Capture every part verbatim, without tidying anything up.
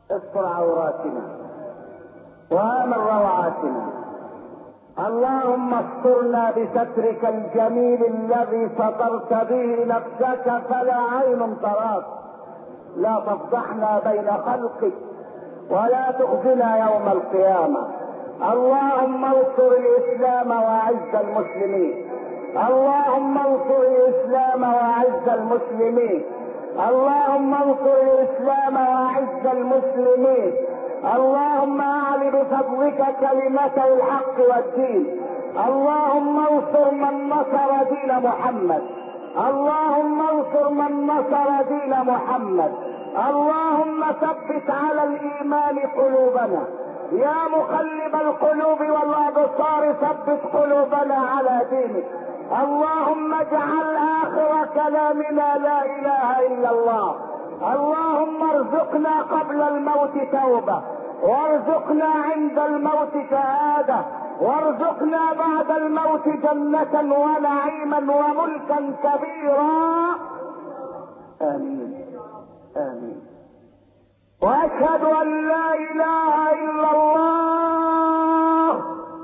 استر عوراتنا وامن روعاتنا. اللهم استرنا بسترك الجميل الذي سترت به نفسك فلا عين تراك. لا تفضحنا بين خلقك ولا تخزنا يوم القيامة. اللهم انصر الاسلام واعز المسلمين. اللهم انصر الاسلام واعز المسلمين. اللهم انصر الاسلام واعز المسلمين. اللهم اعل بفضلك كلمة الحق والدين. اللهم انصر من نصر دين محمد. اللهم انصر من نصر دين محمد. اللهم ثبت على الايمان قلوبنا. يا مقلب القلوب والابصار ثبت قلوبنا على دينك. اللهم اجعل اخر كلامنا لا اله الا الله. اللهم ارزقنا قبل الموت توبة، وارزقنا عند الموت شهادة، وارزقنا بعد الموت جنة ونعيما وملكا كبيرا. امين امين. واشهد ان لا اله الا الله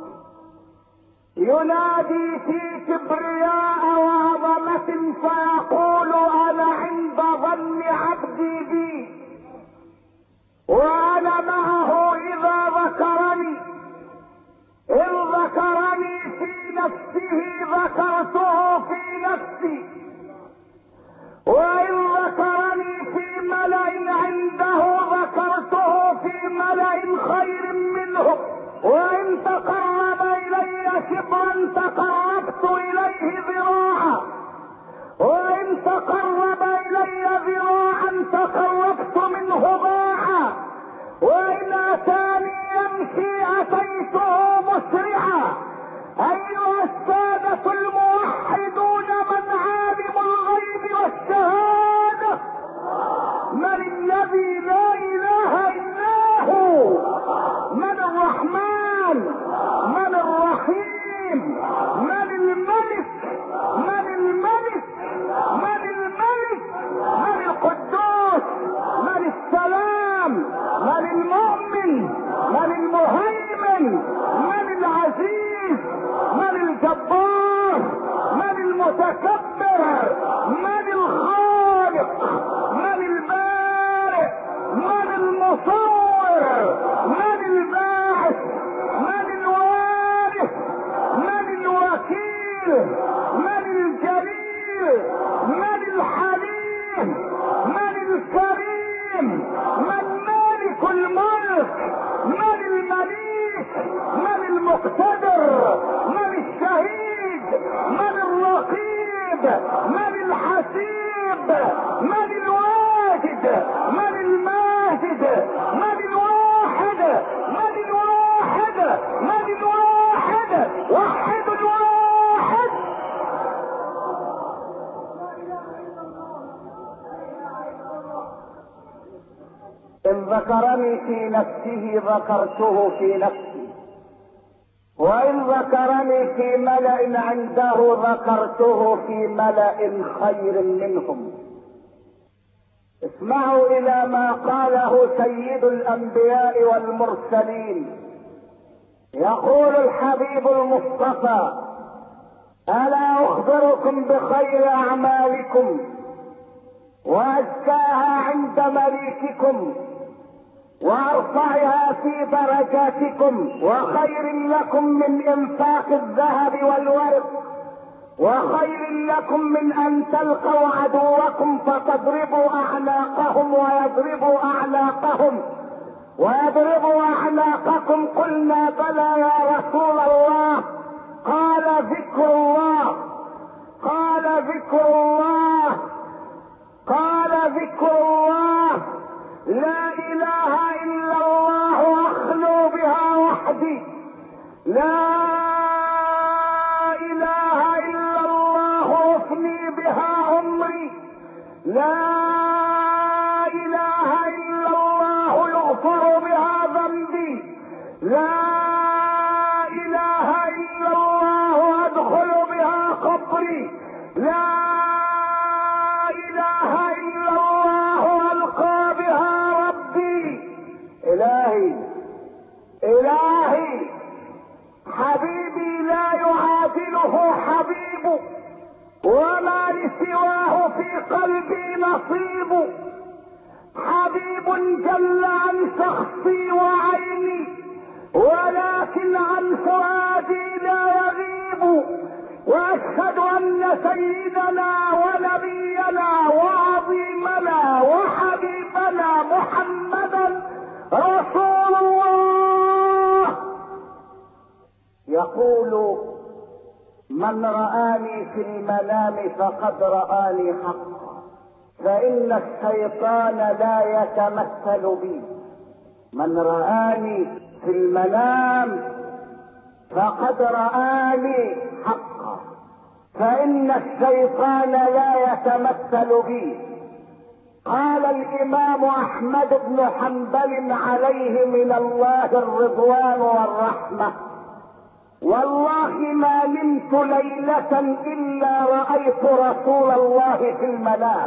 ينادي في كبرياء وعظمة فيقول انا عند ظن عبدي بي، وانا معه اذا ذكرني. ان ذكرني في نفسه ذكرته في نفسي، وان ذكرني في ملأ عنده ذكرته في ملأ خير منه. وان تقرب الي شبرا تقربت اليه ذراعا، وان تقرب الي ذراعا تقربت منه باعا، وان اتاني يمشي اتيته مسرعا. ايها السادة الموحدون من عالم الغيب والشهادة، من الذي لا اله الا هو، من الرحمن، من الرحيم، من الملك، من الملك، من الملك، من القدوس، من السلام، من المؤمن، من المهيمن، من العزيز، من الجبار، من المتكبر، من الخالق، من البارئ، من المصور، من الباعث، من الوارث، من الوكيل، من الجليل، من الحليم، من الكريم، من مالك الملك، من المليك، من المقتدر، من الشهيد، من الرقيب، من الحسيب، من الواجد، من الماجد، من الواحد، من الواحد، من الواحد، وحد الواحد. إن ذكرني في نفسه ذكرته في نفسي، وإن ذكرني في ملأ عنده ذكرته في ملأ خير منهم. اسمعوا إلى ما قاله سيد الأنبياء والمرسلين. يقول الحبيب المصطفى: ألا أخبركم بخير أعمالكم وأزكاها عند مليككم وارفعها في درجاتكم، وخير لكم من انفاق الذهب والورق، وخير لكم من ان تلقوا عدوكم فتضربوا اعناقهم ويضربوا اعناقهم ويضربوا اعناقكم. قلنا بلى يا رسول الله. قال ذكر الله، قال ذكر الله، قال ذكر الله. لا اله الا الله اخلو بها وحدي، لا اله الا الله افني بها عمري، لا اله الا الله يغفر بها ذنبي، لا اله الا الله ادخل بها قبري، لا اله الا الله القى بها ربي، والله حبيبي لا يعادله حبيب، وما لسواه في قلبي نصيب. حبيب جل عن شخصي وعيني، ولكن عن فؤادي لا يغيب. واشهد ان سيدنا ونبينا وعظيمنا وحبيبنا محمدا رسول الله. يقول: من رآني في المنام فقد رآني حقا، فإن الشيطان لا يتمثل بي. من رآني في المنام فقد رآني حقا، فإن الشيطان لا يتمثل بي. قال الإمام أحمد بن حنبل عليه من الله الرضوان والرحمة: والله ما نمت ليلة إلا رأيت رسول الله في المنام،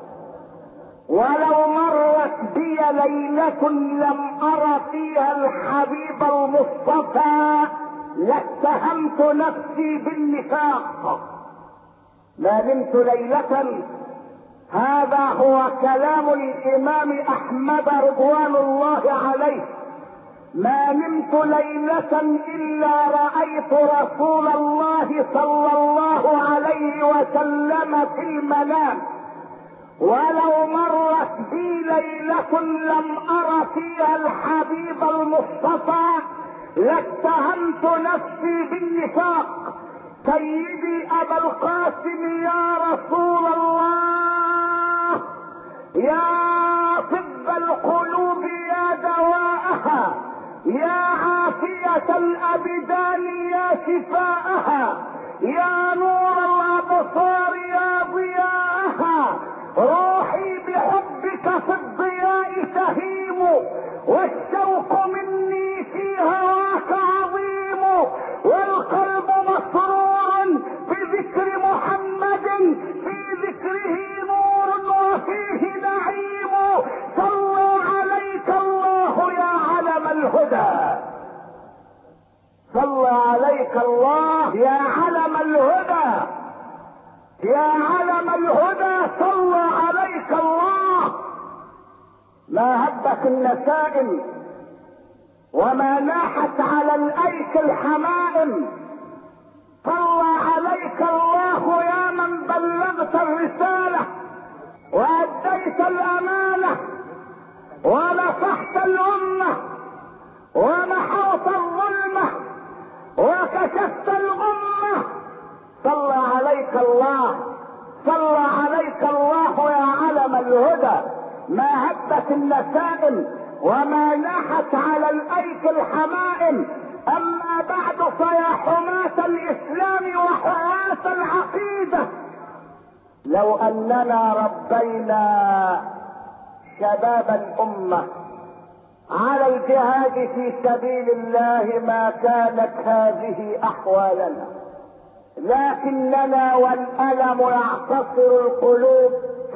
ولو مرت بي ليلة لم أر فيها الحبيب المصطفى لاتهمت نفسي بالنفاق. ما نمت ليلة، هذا هو كلام الإمام أحمد رضوان الله عليه. ما نمت ليلة إلا رأيت رسول الله صلى الله عليه وسلم في المنام، ولو مرت بي ليلة لم أر فيها الحبيب المصطفى لاتهمت نفسي بالنفاق. سيدي أبا القاسم يا رسول الله، يا طب القلوب يا دواءها، يا عافية الأبدان يا شفاءها، يا نور الأبصار يا ضياءها، روحي بحبك في الضياء تهيم، والشوق مني في هواك عظيم، والقلب مسرور بذكر محمد، في ذكره نور وفيه نعيم. صلى عليك الله يا علم الهدى، صلى عليك الله يا علم الهدى، يا علم الهدى، صلى عليك الله. ما هبت النسائم وما ناحت على الايك الحمائم، صلى عليك الله يا من بلغت الرسالة واديت الامانة ونصحت الامة ومحوت الظلمة وكشفت الامة. صلى عليك الله، صلى عليك الله يا علم الهدى. ما هبت النسائم وما ناحت على الايك الحمائم. اما بعد فيا حماة الاسلام وحماة العقيدة، لو اننا ربينا شباب الامة على الجهاد في سبيل الله ما كانت هذه احوالنا، لكننا والألم يعتصر القلوب،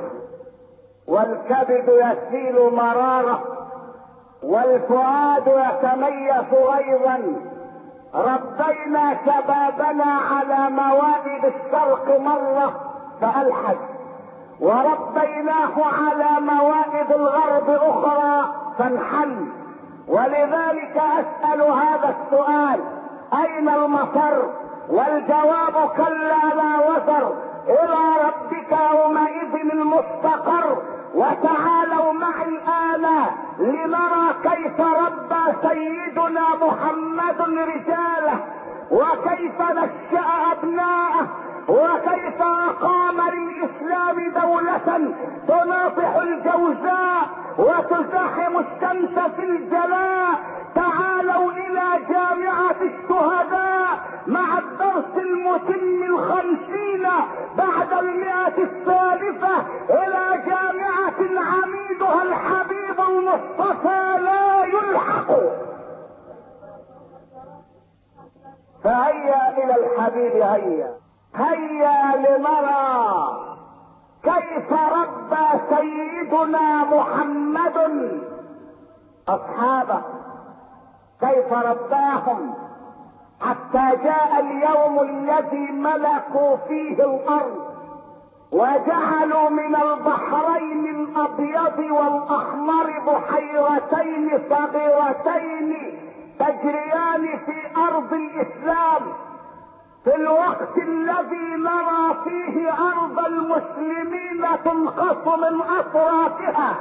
والكبد يسيل مرارة، والفؤاد يتميز غيظا. ربينا شبابنا على موائد الشرق مرة فألحد، وربيناه على موائد الغرب أخرى فانحل. ولذلك أسأل هذا السؤال: أين المفر؟ والجواب: كلا لا وزر، الى ربك يومئذ المستقر. وتعالوا معي الان لنرى كيف ربى سيدنا محمد رجاله، وكيف نشأ ابناءه، وكيف اقام للاسلام دولة تناطح الجوزاء وتزاحم الشمس في الجلاء. تعالوا الى جامعة الشهداء مع الدرس المتم الخمسين بعد المئة الثالثة، الى جامعة عميدها الحبيب المصطفى لا يلحق. فهيا الى الحبيب، هيا هيا لنرى كيف ربى سيدنا محمد اصحابه، كيف كيف رباهم حتى جاء اليوم الذي ملكوا فيه الارض وجعلوا من البحرين الابيض والاحمر بحيرتين صغيرتين تجريان في ارض الاسلام، في الوقت الذي نرى فيه ارض المسلمين تنقص من اطرافها،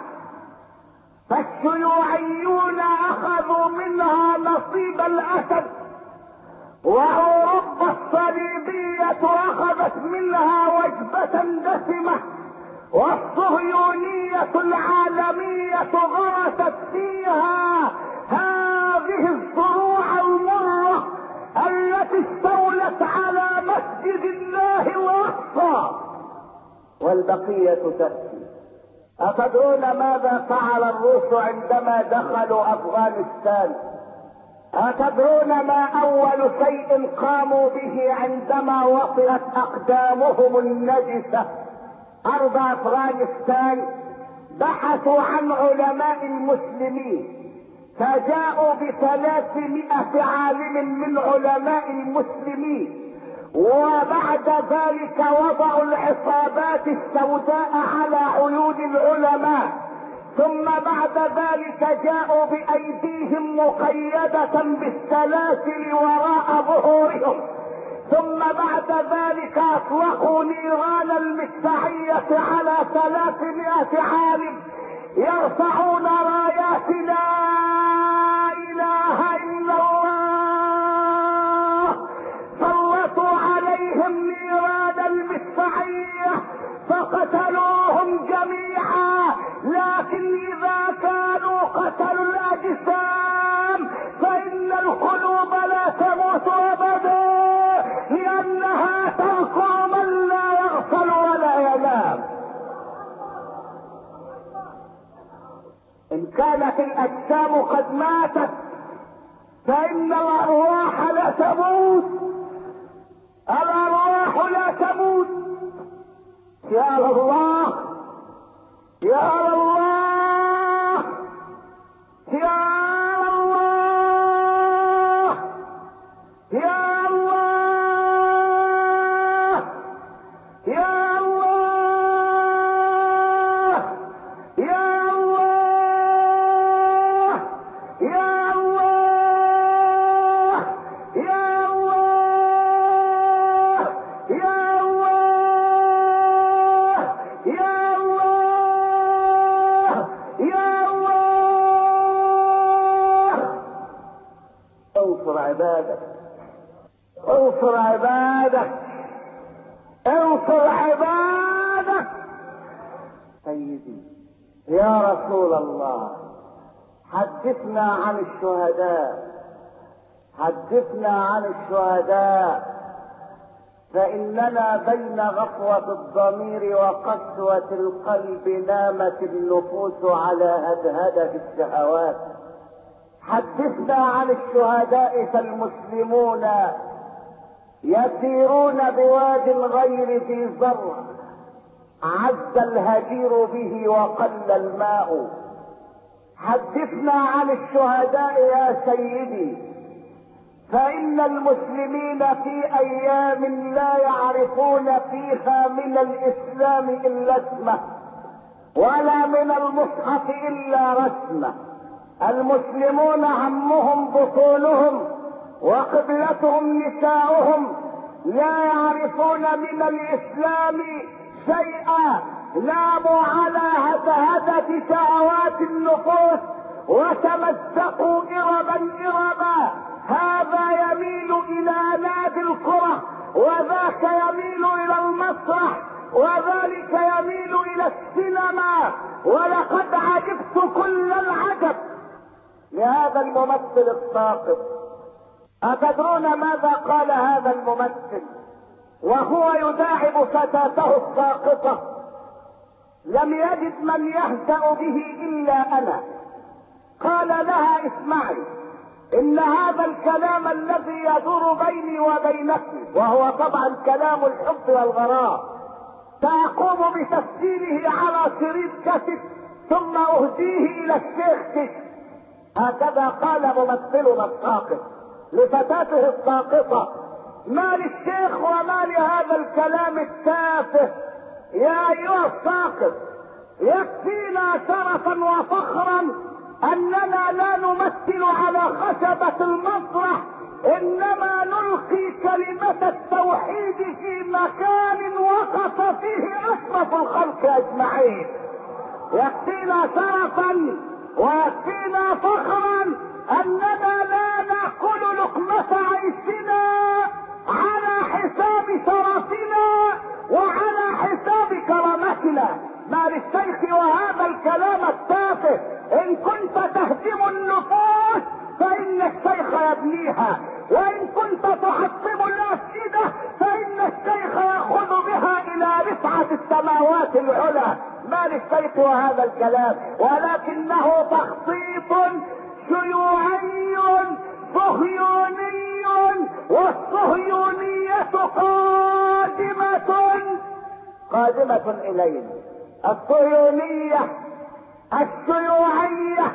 فالشيوعيون اخذوا منها نصيب الاسد، واوروبا الصليبية اخذت منها وجبة دسمة، والصهيونية العالمية غرست فيها هذه الزروع المرة التي استولت على مسجد الله الاقصى، والبقية تأتي. أتدرون ماذا فعل الروس عندما دخلوا افغانستان؟ أتدرون ما اول شيء قاموا به عندما وصلت اقدامهم النجسة ارض افغانستان؟ بحثوا عن علماء المسلمين، فجاءوا بثلاثمائة عالم من علماء المسلمين، وبعد ذلك وضعوا العصابات السوداء على عيون العلماء، ثم بعد ذلك جاءوا بايديهم مقيدة بالسلاسل وراء ظهورهم، ثم بعد ذلك اطلقوا نيران المدفعية على ثلاثمائة عالم يرفعون رايات لا اله الا الله. سلطوا عليهم نيران المدفعية فقتلوهم جميعا، لكن اذا كانوا قتلوا الاجسام فان القلوب لا تموت ابدا، لانها تذكر من لا يغفل ولا ينام. ان كانت الاجسام قد ماتت فان الارواح لا تموت، الارواح لا تموت. يا الله يا الله يا الله يا الله يا الله يا الله يا الله يا الله يا يا الله يا الله. انصر عبادك، انصر عبادك، انصر عبادك. سيدي يا رسول الله، حدثنا عن الشهداء، حدثنا عن الشهداء، فإننا بين غفوة الضمير وقسوة القلب نامت النفوس على هدهدة الشهوات. حدثنا عن الشهداء، فالمسلمون يسيرون بواد غير ذي زرع، عز الهجير به وقل الماء. حدثنا عن الشهداء يا سيدي، فإن المسلمين في أيام لا يعرفون فيها من الإسلام إلا اسمه، ولا من المصحف إلا رسمه. المسلمون همهم بطونهم وقبلتهم نساؤهم، لا يعرفون من الإسلام شيئا، ناموا على هدهدة شهوات النفوس وتمزقوا إربا إربا، هذا يميل الى نادي الكرة، وذاك يميل الى المسرح، وذلك يميل الى السينما. ولقد عجبت كل العجب لهذا الممثل الساقط. اتدرون ماذا قال هذا الممثل وهو يداعب فتاته الساقطة؟ لم يجد من يهزأ به الا انا. قال لها اسمعي، ان هذا الكلام الذي يدور بيني وبينك، وهو طبعا كلام الحب والغرام، ساقوم بتسجيله على شريط كاسيت ثم اهديه الى الشيخ كش. هكذا قال ممثلنا الساقط لفتاته الساقطة: ما للشيخ وما لهذا الكلام التافه يا ايها الساقط، يكفينا شرفا وفخرا اننا لا نمثل على خشبة المسرح، انما نلقي كلمة التوحيد في مكان وقف فيه اشرف الخلق اجمعين. يكفينا شرفا ويكفينا فخرا اننا لا ناكل لقمة عيشنا على حساب شرفنا وعلى حساب كرامتنا. ما للشيخ وهذا الكلام التافه؟ ان كنت تهدم النفوس فان الشيخ يبنيها، وان كنت تحطم الافئدة فان الشيخ ياخذ بها الى رفعة السماوات العلى. ما للشيخ وهذا الكلام؟ ولكنه تخطيط شيوعي صهيوني، والصهيونية قادمة قادمة الينا. الصهيونية الشيوعية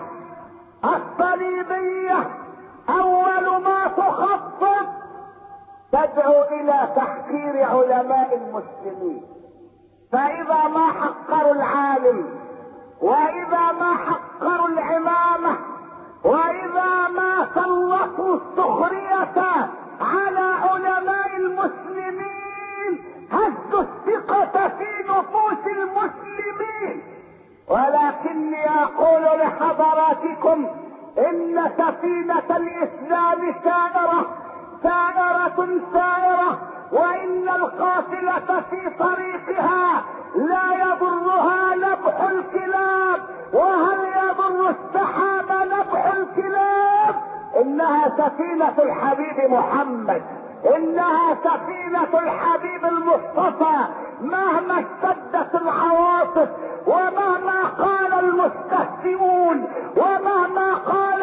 الصليبية اول ما تخطط تدعو الى تحقير علماء المسلمين، فاذا ما حقروا العالم، واذا ما حقروا العمامة، واذا ما سلطوا السخرية على علماء المسلمين هزوا الثقة في نفوس المسلمين. ولكني اقول لحضراتكم ان سفينة الاسلام سائرة سائرة سائرة، وان القافلة في طريقها لا يضرها نبح الكلاب. وهل يضر السحاب نبح الكلاب؟ انها سفينة الحبيب محمد، انها سفينة الحبيب المصطفى. مهما اشتدت العواصف، ومهما قال المستهزئون، ومهما قال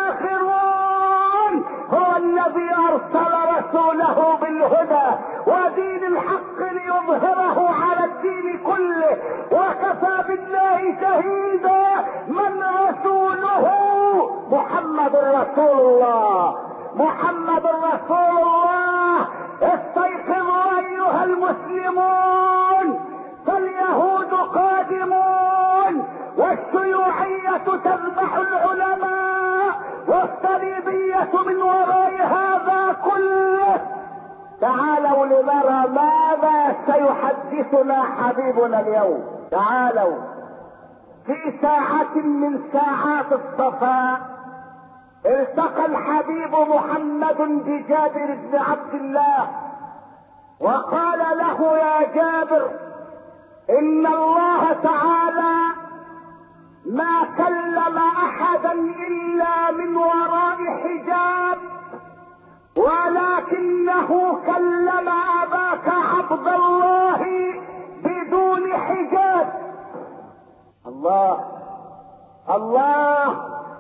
الساخرون، هو الذي ارسل رسوله بالهدى ودين الحق ليظهره على الدين كله، وكفى بالله شهيدا من رسوله محمد رسول الله. محمد رسول الله. استيقظوا ايها المسلمون، فاليهود قادمون، والشيوعية تذبح العلماء، والصليبية من وراء هذا كله. تعالوا لنرى ماذا سيحدثنا حبيبنا اليوم. تعالوا. في ساعة من ساعات الصفاء التقى الحبيب محمد بجابر بن عبد الله، وقال له: يا جابر، ان الله تعالى ما كلم احدا الا من وراء حجاب، ولكنه كلم اباك عبد الله بدون حجاب. الله الله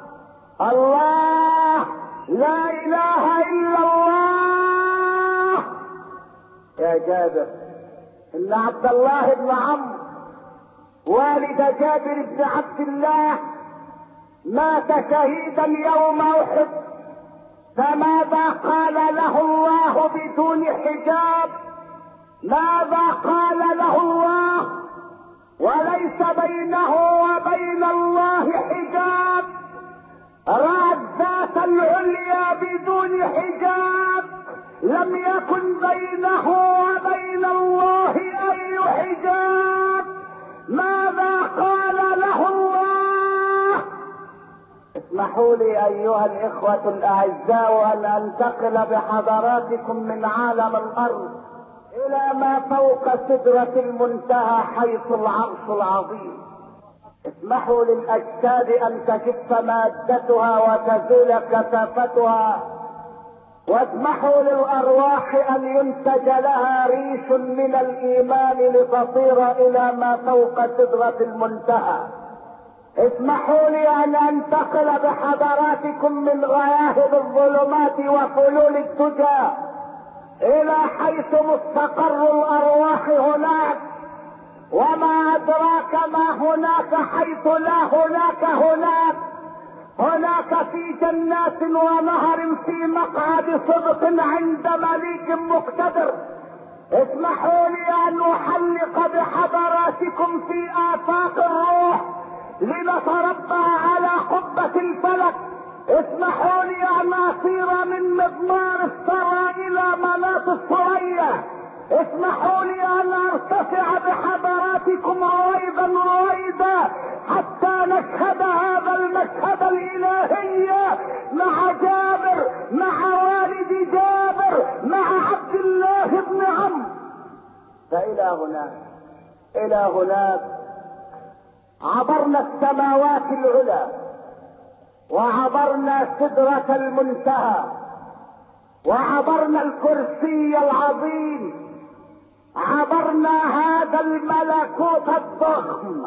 الله، لا اله الا الله. يا جابر، ان عبد الله بن عمرو والد جابر بن عبد الله مات شهيدا يوم احد، فماذا قال له الله بدون حجاب؟ ماذا قال له الله؟ وليس بينه وبين الله حجاب. رأى الذات العليا بدون حجاب، لم يكن بينه وبين الله اي حجاب. ماذا قال له الله؟ اسمحوا لي ايها الاخوة الاعزاء ان انتقل بحضراتكم من عالم الارض الى ما فوق سدرة المنتهى حيث العرش العظيم. اسمحوا للاجساد ان تجف مادتها وتزول كثافتها، واسمحوا للارواح ان ينتج لها ريش من الايمان لتصير الى ما فوق سدرة المنتهى. اسمحوا لي ان انتقل بحضراتكم من غياهب الظلمات وفلول الدجى الى حيث مستقر الارواح هناك. وما ادراك ما هناك حيث لا هناك هناك. هناك في جنات ونهر في مقعد صدق عند مليك مقتدر. اسمحوا لي ان احلق بحضراتكم في افاق الروح لنتربع على قبة الفلك. اسمحوا لي ان اصير من مضمار الثرى الى مناط الثريا. اسمحوا لي ان ارتفع بحضراتكم رويدا رويدا حتى نشهد هذا المشهد الالهي مع جابر، مع والد جابر، مع عبد الله بن عمرو. فالى هناك الى هناك عبرنا السماوات العلى، وعبرنا سدرة المنتهى، وعبرنا الكرسي العظيم، عبرنا هذا الملكوت الضخم،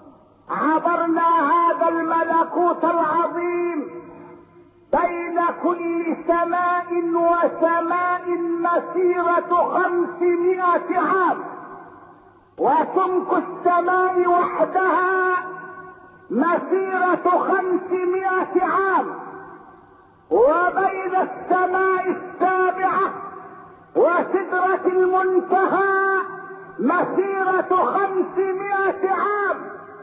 عبرنا هذا الملكوت العظيم. بين كل سماء وسماء مسيرة خمسمائة عام، وسمك السماء وحدها مسيرة خمسمائة عام، وبين السماء السابعة وسدرة المنتهى مسيرة خمسمائة عام.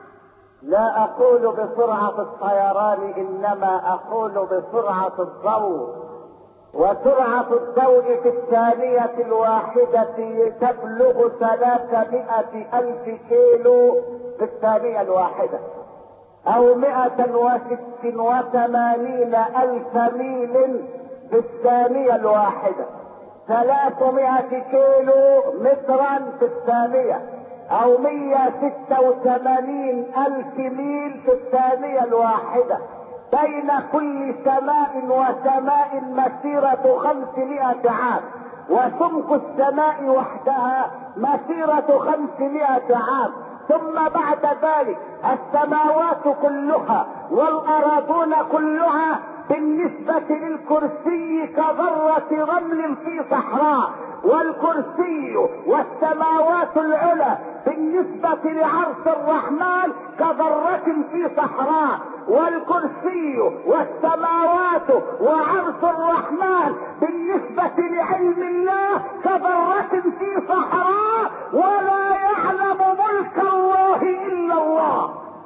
لا اقول بسرعة الطيران، انما اقول بسرعة الضوء، وسرعة الضوء في الثانية الواحدة تبلغ ثلاثمائة الف كيلو في الثانية الواحدة، او مائة وست وثمانين الف ميل في الثانية الواحدة، ثلاثمائة كيلو مترا في الثانية، او مائة وستة وثمانين الف ميل في الثانية الواحدة. بين كل سماء وسماء مسيرة خمسمائة عام، وسمك السماء وحدها مسيرة خمسمائة عام. ثم بعد ذلك السماوات كلها والأراضون كلها بالنسبة للكرسي كذرة رمل في صحراء، والكرسي والسماوات العلى بالنسبة لعرش الرحمن كذرة في صحراء، والكرسي والسماوات وعرش الرحمن بالنسبة لعلم الله كذرة في صحراء. ولا يعلم ملك الله إلا الله،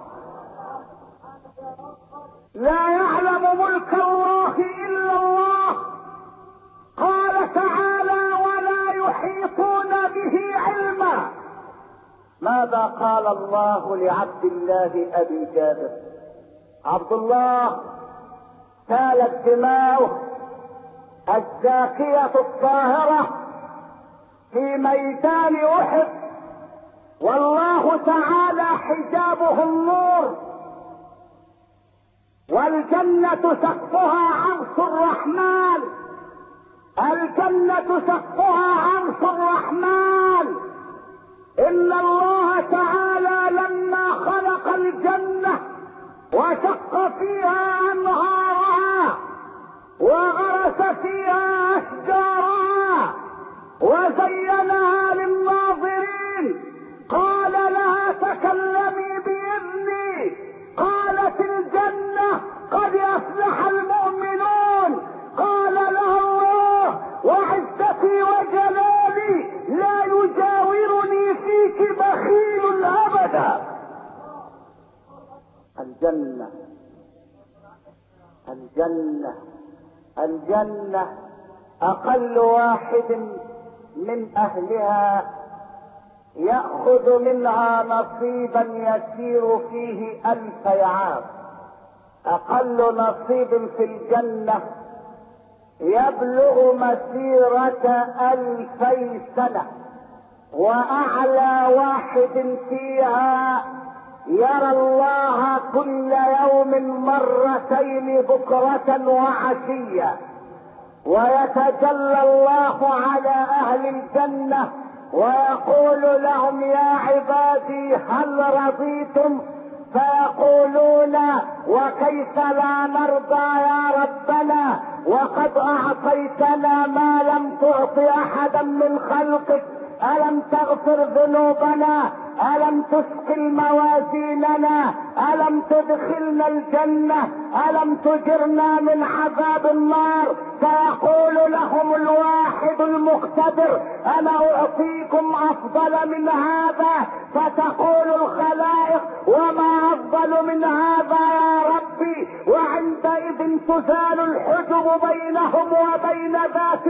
لا يعلم ملك الله إلا الله. قال تعالى: ولا يحيطون به علما. ماذا قال الله لعبد الله أبي جابر؟ عبد الله سالت دماؤه الزاكية الطاهرة في ميدان أحد، والله تعالى حجابه النور، والجنة سقفها عرش الرحمن، الجنة سقفها عرش الرحمن. إن الله تعالى لما خلق الجنة وشق فيها أنهارها وغرس فيها أشجارها وزينها للناظرين، قال لها: تكلمي بإذني. قالت الجنة: قد أفلح المؤمنون. قال لها الله: وعزتي وجلالي لا يجاورني فيك بخيل أبدا. الجنة الجنة الجنة أقل واحد من أهلها يأخذ منها نصيبا يسير فيه ألف عام. أقل نصيب في الجنة يبلغ مسيرة ألفي سنة، وأعلى واحد فيها يرى الله كل يوم مرتين بكرة وعشية، ويتجلى الله على أهل الجنة ويقول لهم: يا عبادي هل رضيتم؟ فيقولون: وكيف لا نرضى يا ربنا، وقد أعطيتنا ما لم تعط أحدا من خلقك، ألم تغفر ذنوبنا؟ ألم تثقل موازيننا، ألم تدخلنا الجنة، ألم تجرنا من عذاب النار. فيقول لهم الواحد المقتدر أنا أعطيكم أفضل من هذا. فتقول الخلائق وما أفضل من هذا يا ربي؟ وعندئذ تزال الحجب بينهم وبين ذات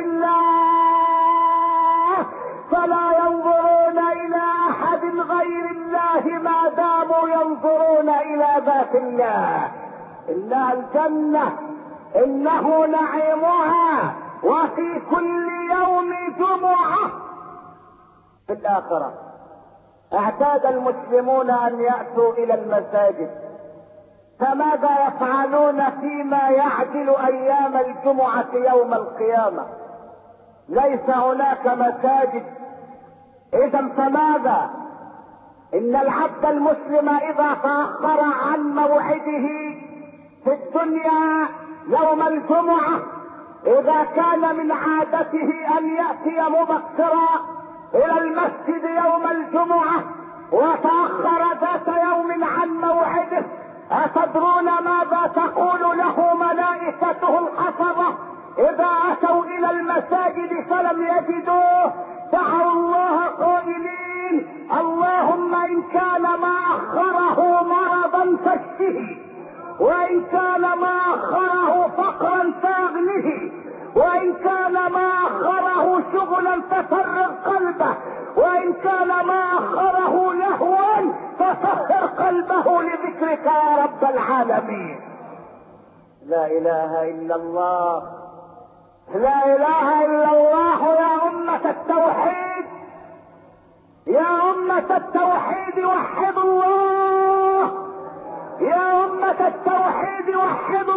الله، فلا ينظرون إلى أحد غير الله ما داموا ينظرون إلى ذات الله. إنها الجنة، إنه نعيمها، وفي كل يوم جمعة. في الآخرة اعتاد المسلمون أن يأتوا إلى المساجد، فماذا يفعلون فيما يعدل أيام الجمعة يوم القيامة؟ ليس هناك مساجد. إذا فماذا؟ إن العبد المسلم إذا تأخر عن موعده في الدنيا يوم الجمعة، إذا كان من عادته أن يأتي مبكرا إلى المسجد يوم الجمعة وتأخر ذات يوم عن موعده، أتدرون ماذا تقول له ملائكته الحفظة إذا أتوا إلى المساجد فلم يجدوه؟ دعوا الله قائلين اللهم إن كان ما أخره مرضا فاشفه، وإن كان ما أخره فقرا فاغنه، وإن كان ما أخره شغلا ففرغ قلبه، وإن كان ما أخره لهوا فطهر قلبه لذكرك يا رب العالمين. لا إله إلا الله، لا إله إلا الله. يا أمة التوحيد، يا أمة التوحيد وحدوا الله، يا أمة التوحيد وحدوا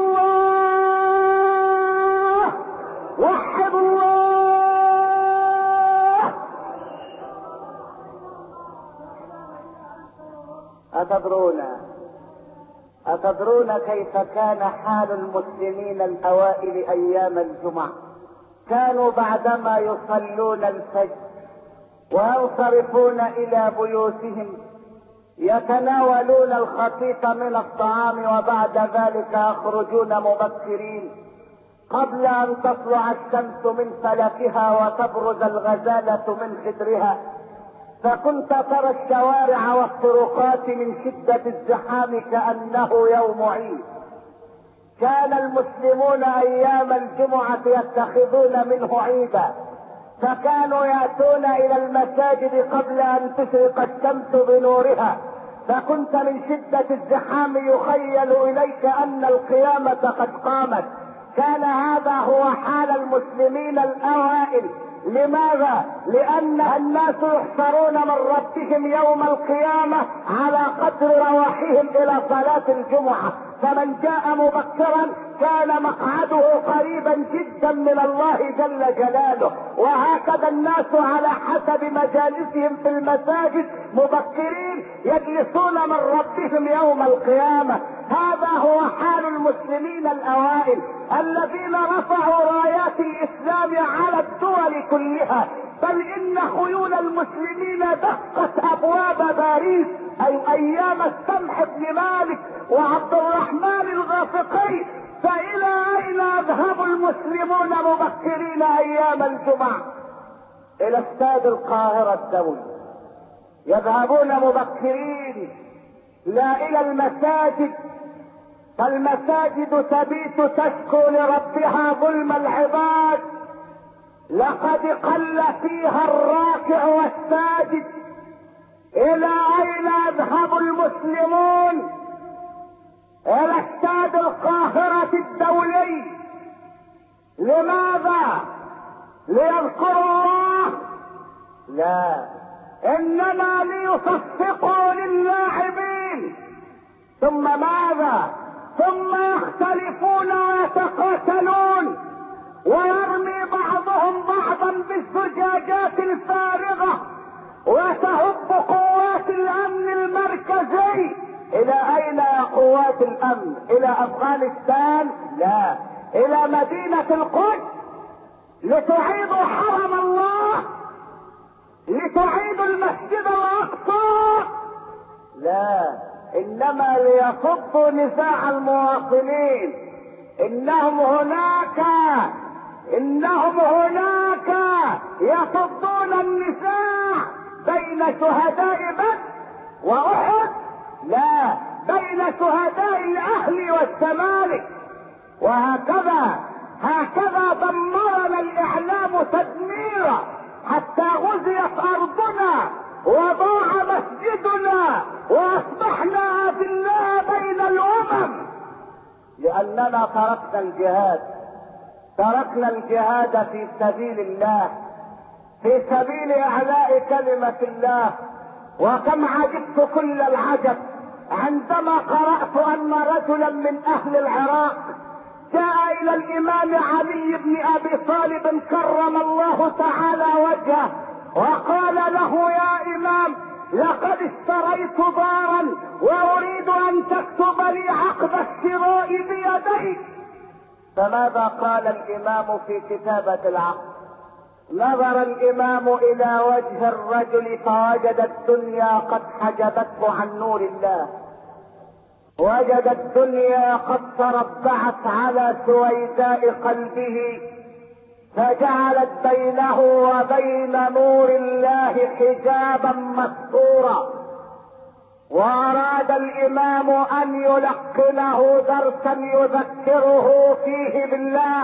الله، وحدوا الله. أتدرون أتدرون كيف كان حال المسلمين الأوائل أيام الجمعة؟ كانوا بعدما يصلون الفجر وينصرفون إلى بيوتهم يتناولون الخفيف من الطعام، وبعد ذلك يخرجون مبكرين قبل أن تطلع الشمس من فلكها وتبرز الغزالة من خدرها. فكنت ترى الشوارع والطرقات من شدة الزحام كأنه يوم عيد. كان المسلمون أيام الجمعة يتخذون منه عيدا، فكانوا يأتون إلى المساجد قبل أن تشرق الشمس بنورها، فكنت من شدة الزحام يخيل إليك أن القيامة قد قامت. كان هذا هو حال المسلمين الأوائل. لماذا؟ لأن الناس يحشرون من ربهم يوم القيامة على قدر رواحهم إلى صلاة الجمعة، فمن جاء مبكرا كان مقعده قريبا جدا من الله جل جلاله. وهكذا الناس على حسب مجالسهم في المساجد مبكرين يجلسون من ربهم يوم القيامة. هذا هو حال المسلمين الأوائل الذين رفعوا رايات الإسلام على الدول كلها، بل إن خيول المسلمين دقت أبواب باريس أي أيام السمح بن مالك وعبد الرحمن الغافقي. فإلى أين يذهب المسلمون مبكرين أيام الجمعة؟ إلى استاد القاهرة الدولي يذهبون مبكرين، لا إلى المساجد، فالمساجد تبيت تشكو لربها ظلم العباد. لقد قل فيها الراكع والساجد. إلى أين يذهب المسلمون؟ إلى استاد القاهرة الدولي. لماذا؟ ليذكروا الله؟ لا، إنما ليصفقوا للاعبين. ثم ماذا؟ ثم يختلفون ويتقاتلون ويرمي بعضهم بعضا بالزجاجات الفارغة وتهب قوات الامن المركزي. الى اين يا قوات الامن؟ الى افغانستان؟ لا، الى مدينة القدس لتعيدوا حرم الله. لتعيدوا المسجد الاقصى؟ لا، انما ليصدوا نزاع المواطنين. انهم هناك انهم هناك يصدون النزاع بين شهداء بدر واحد، لا، بين شهداء الاهل والزمالك. وهكذا هكذا دمرنا الاعلام تدميرا حتى غزيت ارضنا وضاع مسجدنا واصبحنا اذلاء بين الامم، لاننا تركنا الجهاد تركنا الجهاد في سبيل الله، في سبيل اعلاء كلمة الله. وكم عجبت كل العجب عندما قرأت ان رجلا من اهل العراق جاء الى الامام علي بن ابي طالب كرم الله تعالى وجهه وقال له: يا امام، لقد اشتريت دارا واريد ان تكتب لي عقد الشراء بيديك. فماذا قال الامام في كتابة العقد؟ نظر الامام الى وجه الرجل فوجد الدنيا قد حجبته عن نور الله، وجد الدنيا قد تربعت على سويداء قلبه، فجعلت بينه وبين نور الله حجابا مستورا. واراد الامام ان يلقنه درسا يذكره فيه بالله،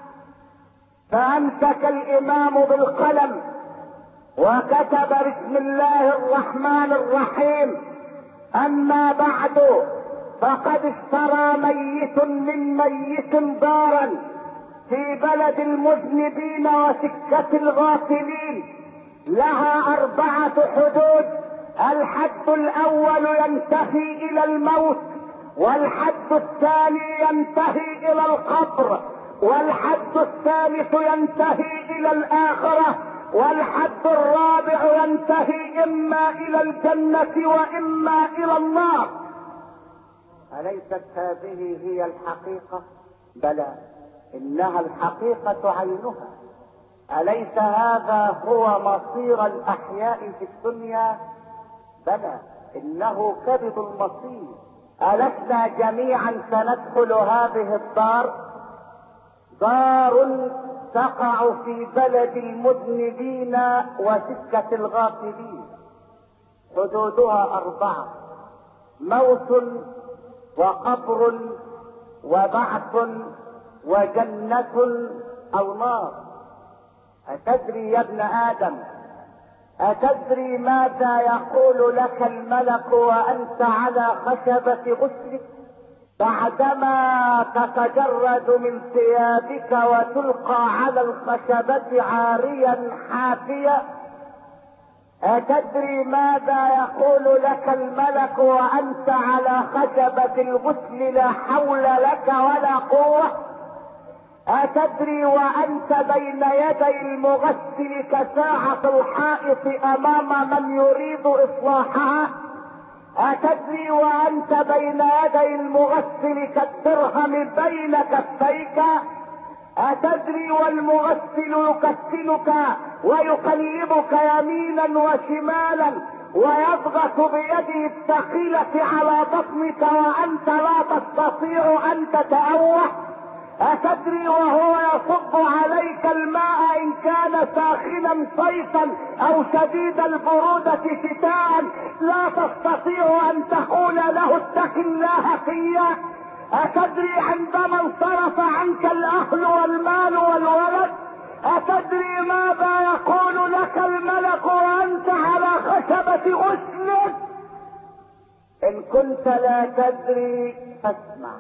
فامسك الامام بالقلم وكتب: بسم الله الرحمن الرحيم، اما بعد، فقد اشترى ميت من ميت دارا في بلد المذنبين وسكة الغافلين، لها اربعة حدود. الحد الاول ينتهي الى الموت، والحد الثاني ينتهي الى القبر، والحد الثالث ينتهي الى الاخرة، والحد الرابع ينتهي اما الى الجنة واما الى النار. أليست هذه هي الحقيقة؟ بلى، إنها الحقيقة عينها. أليس هذا هو مصير الأحياء في الدنيا؟ بلى، إنه كبد المصير. ألسنا جميعا سندخل هذه الدار؟ دار تقع في بلد المذنبين وسكة الغافلين، حدودها أربعة: موت وقبر وبعث وجنة او نار. اتدري يا ابن ادم، اتدري ماذا يقول لك الملك وانت على خشبة غسلك بعدما تتجرد من ثيابك وتلقى على الخشبة عاريا حافيا؟ أتدري ماذا يقول لك الملك وأنت على خشبة الغسل لا حول لك ولا قوة؟ أتدري وأنت بين يدي المغسل كساعة الحائط أمام من يريد إصلاحها؟ أتدري وأنت بين يدي المغسل كالدرهم بين كفيك؟ أتدري والمغسل يكسلك ويقلبك يمينا وشمالا ويضغط بيده الثقيلة على بطنك وأنت لا تستطيع أن تتأوه؟ أتدري وهو يصب عليك الماء إن كان ساخنا صيفا أو شديد البرودة شتاء لا تستطيع أن تقول له اتق الله فيا؟ أتدري عندما انصرف عنك الأهل والمال والولد أتدري ماذا يقول لك الملك وأنت على خشبة غسلك؟ إن كنت لا تدري فاسمع.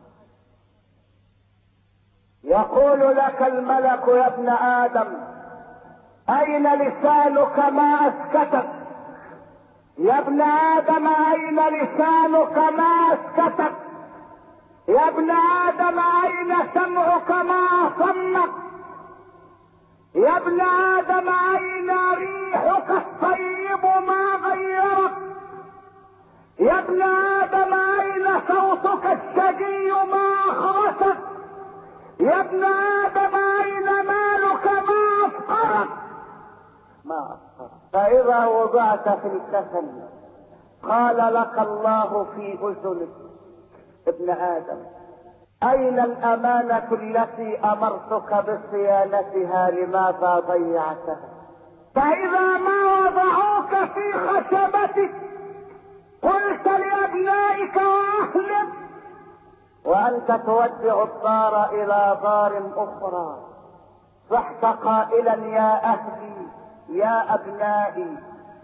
يقول لك الملك: يا ابن آدم، أين لسانك ما أسكتك؟ يا ابن آدم، أين لسانك ما أسكتك؟ يا ابن آدم، أين سمعك ما أصمك؟ يا ابن آدم، أين ريحك الطيب ما غيرك؟ يا ابن آدم، أين صوتك الشجي ما أخرسك؟ يا ابن آدم، أين مالك ما أفقرك؟ ما أكثر. فإذا وضعت في الكفن قال لك الله في أذنك ابن آدم أين الأمانة التي أمرتك بصيانتها لماذا ضيعتها؟ فإذا ما وضعوك في خشبتك قلت لأبنائك وأهلك وأنت تودع الدار إلى دار أخرى صحت قائلا يا أهلي يا أبنائي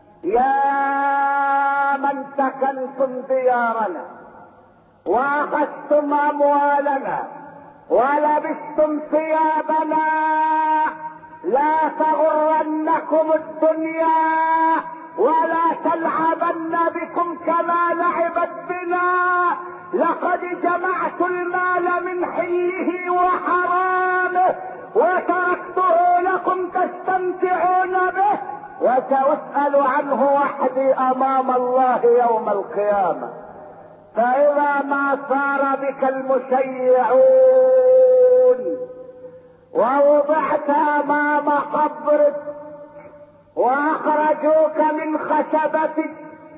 يا من سكنتم ديارنا وأخذتم أموالنا ولبستم ثيابنا لا تغرنكم الدنيا ولا تلعبن بكم كما لعبت بنا. لقد جمعت المال من حله وحرامه وتركته لكم تستمتعون به وسأسأل عنه وحدي امام الله يوم القيامة. فإذا ما صار بك المشيعون ووضعت امام قبرك واخرجوك من خشبتك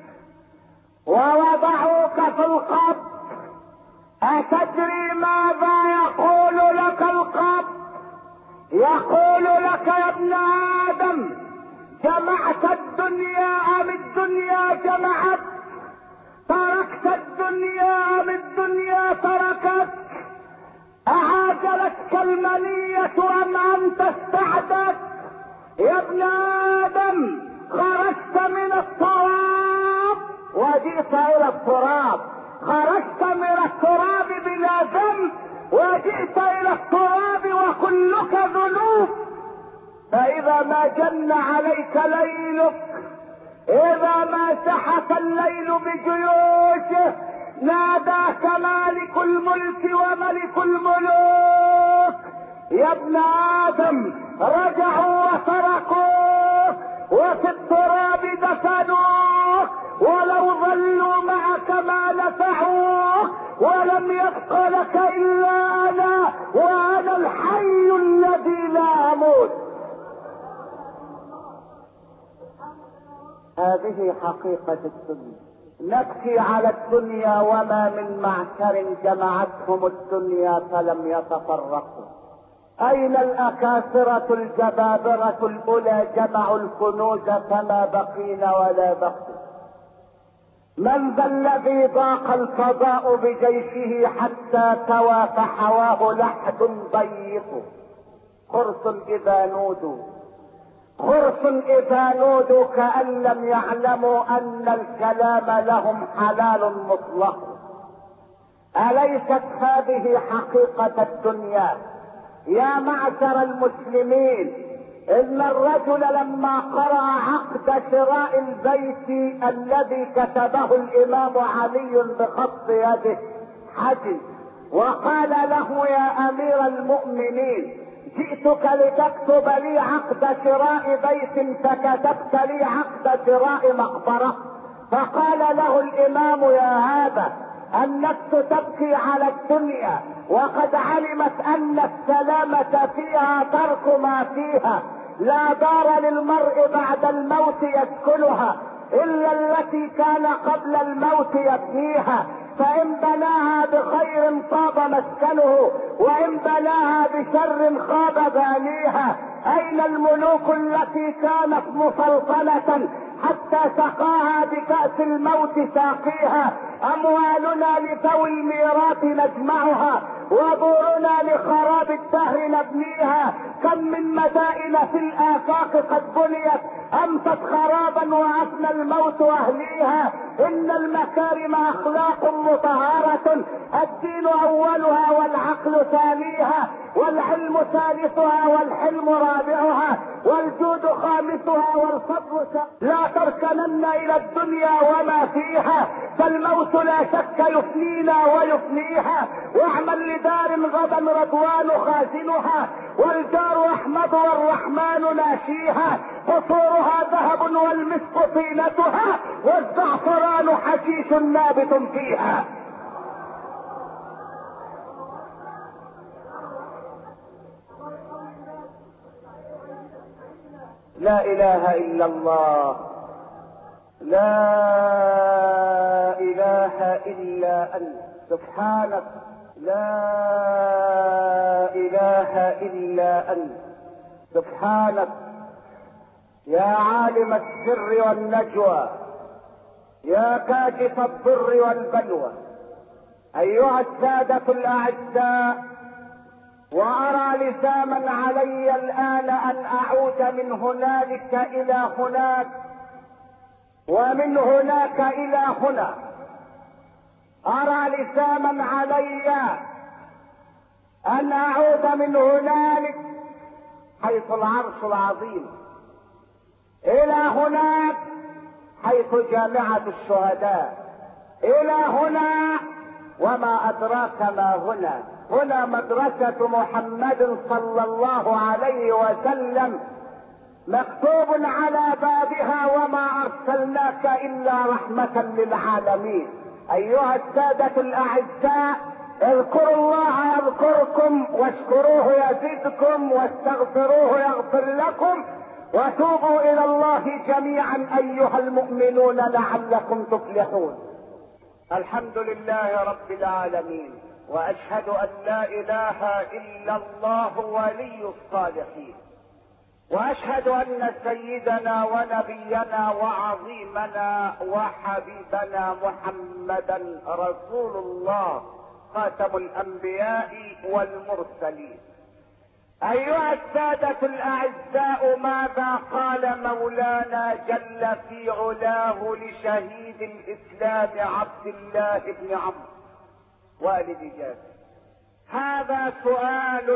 ووضعوك في القبر اتدري ماذا يقول لك القبر؟ يقول لك يا ابن آدم جمعت الدنيا ام الدنيا جمعت؟ تركت الدنيا ام الدنيا تركت؟ اعاجلتك المنية ام انت استعدت؟ يا ابن آدم خرجت من التراب وجئت الى التراب، خرجت من التراب بلا ذنب وجئت الى التراب وكلك ذنوب. فاذا ما جن عليك ليلك، اذا ما سحف الليل بجيوشه ناداك مالك الملك وملك الملوك يا ابن آدم رجعوا وتركوك وفي التراب دفنوك ولو ظلوا معك ما نفعوك ولم يبق لك الا انا وانا الحي الذي لا اموت. هذه حقيقة الدنيا. نبكي على الدنيا وما من معشر جمعتهم الدنيا فلم يتفرقوا. اين الاكاسرة الجبابرة الاولى جمعوا الكنوز فما بقينا ولا بقي؟ من ذا الذي ضاق الفضاء بجيشه حتى توى فحواه لحد ضيق؟ خرس اذا نودوا خرس اذا نودوا كأن لم يعلموا ان الكلام لهم حلال مطلق. اليست هذه حقيقة الدنيا يا معشر المسلمين؟ ان الرجل لما قرأ عقد شراء البيت الذي كتبه الامام علي بخط يده حجز وقال له يا امير المؤمنين جئتك لتكتب لي عقد شراء بيت فكتبت لي عقد شراء مقبرة. فقال له الامام يا هذا النفس تبكي على الدنيا وقد علمت ان السلامة فيها ترك ما فيها. لا دار للمرء بعد الموت يسكنها الا التي كان قبل الموت يبنيها، فان بناها بخير طاب مسكنه وان بناها بشر خاب بانيها. اين الملوك التي كانت مسلطنة حتى سقاها بكأس الموت ساقيها؟ اموالنا لذوي الميراث نجمعها ودورنا لخراب الدهر نبنيها. كم من مدائن في الافاق قد بنيت امست خرابا وافنى الموت اهليها. ان المكارم اخلاق مطهرة الدين اولها والعقل ثانيها والعلم ثالثها والحلم رابعها والجود خامسها والفضل س... لا تركنن الى الدنيا وما فيها فالموت لا شك يفنينا ويفنيها. واعمل لدار غدا رضوان خازنها والدار احمد والرحمن ناشيها. قصورها ذهب والمسك طينتها والزعفران حشيش نابت فيها. لا اله الا الله، لا اله الا انت سبحانك، لا اله الا انت سبحانك. يا عالم السر والنجوى، يا كاشف الضر والبلوى، ايها السادة الاعزاء، وارى لزاما علي الان ان اعود من هنالك الى هناك ومن هناك الى هنا. ارى لزاما علي ان اعود من هنالك حيث العرش العظيم الى هناك حيث جامعة الشهداء، الى هنا وما ادراك ما هنا. هنا مدرسة محمد صلى الله عليه وسلم، مكتوب على بابها وما ارسلناك الا رحمة للعالمين. ايها السادة الاعزاء، اذكروا الله يذكركم، واشكروه يزدكم، واستغفروه يغفر لكم، وتوبوا الى الله جميعا ايها المؤمنون لعلكم تفلحون. الحمد لله رب العالمين، واشهد ان لا اله الا الله ولي الصالحين، واشهد ان سيدنا ونبينا وعظيمنا وحبيبنا محمدا رسول الله خاتم الانبياء والمرسلين. ايها السادة الاعزاء، ماذا قال مولانا جل في علاه لشهيد الاسلام عبد الله بن عمرو والد جابر؟ هذا سؤال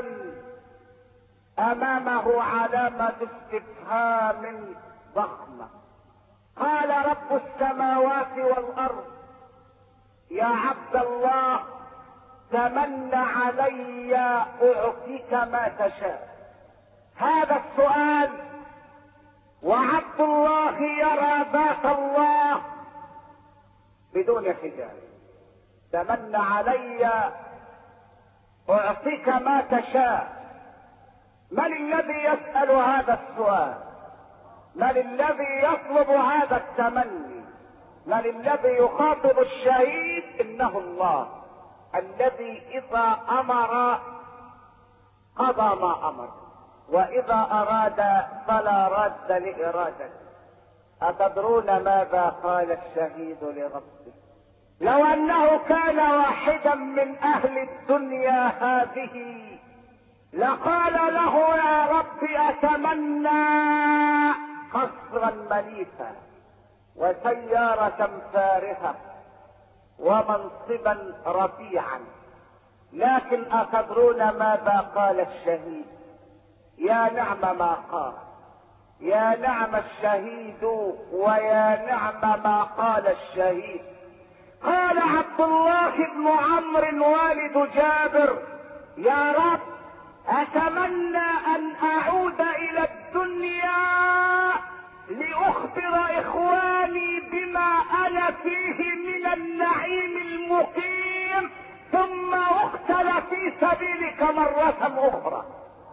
امامه علامة استفهام ضخمة. قال رب السماوات والارض: يا عبد الله، تمن علي اعطيك ما تشاء. هذا السؤال وعبد الله يرى ذات الله بدون حجاب. تمن علي اعطيك ما تشاء. من الذي يسأل هذا السؤال؟ من الذي يطلب هذا التمني؟ من الذي يخاطب الشهيد؟ انه الله الذي اذا امر قضى ما امر، واذا اراد فلا راد لارادته. اتدرون ماذا قال الشهيد لربه؟ لو انه كان واحدا من اهل الدنيا هذه لقال له: يا رب اتمنى قصرا مليكا وسيارة فارهة ومنصبا رفيعا. لكن اتدرون ماذا قال الشهيد؟ يا نعم ما قال، يا نعم الشهيد ويا نعم ما قال الشهيد. قال عبد الله بن عمرو والد جابر: يا رب اتمنى ان اعود الى الدنيا لاخبر اخواني بما انا فيه من النعيم المقيم، ثم اقتل في سبيلك مرة اخرى.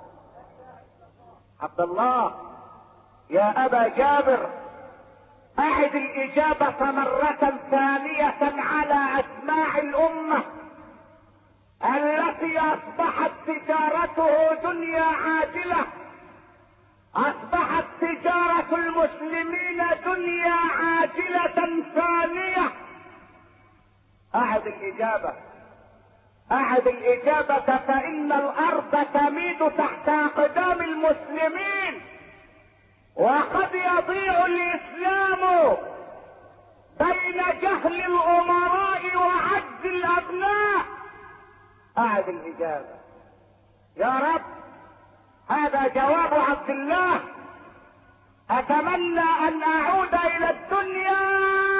عبد الله يا ابا جابر، اعد الاجابة مرة ثانية على اسماع الامة التي اصبحت تجارته دنيا عاجلة، اصبحت تجارة المسلمين دنيا عاجلة ثانية. اعد الاجابة، اعد الاجابة، فان الارض تميد تحت اقدام المسلمين، وقد يضيع الاسلام بين جهل الامراء وعجز الابناء. اعد الاجابة يا رب. هذا جواب عبد الله: اتمنى ان اعود الى الدنيا.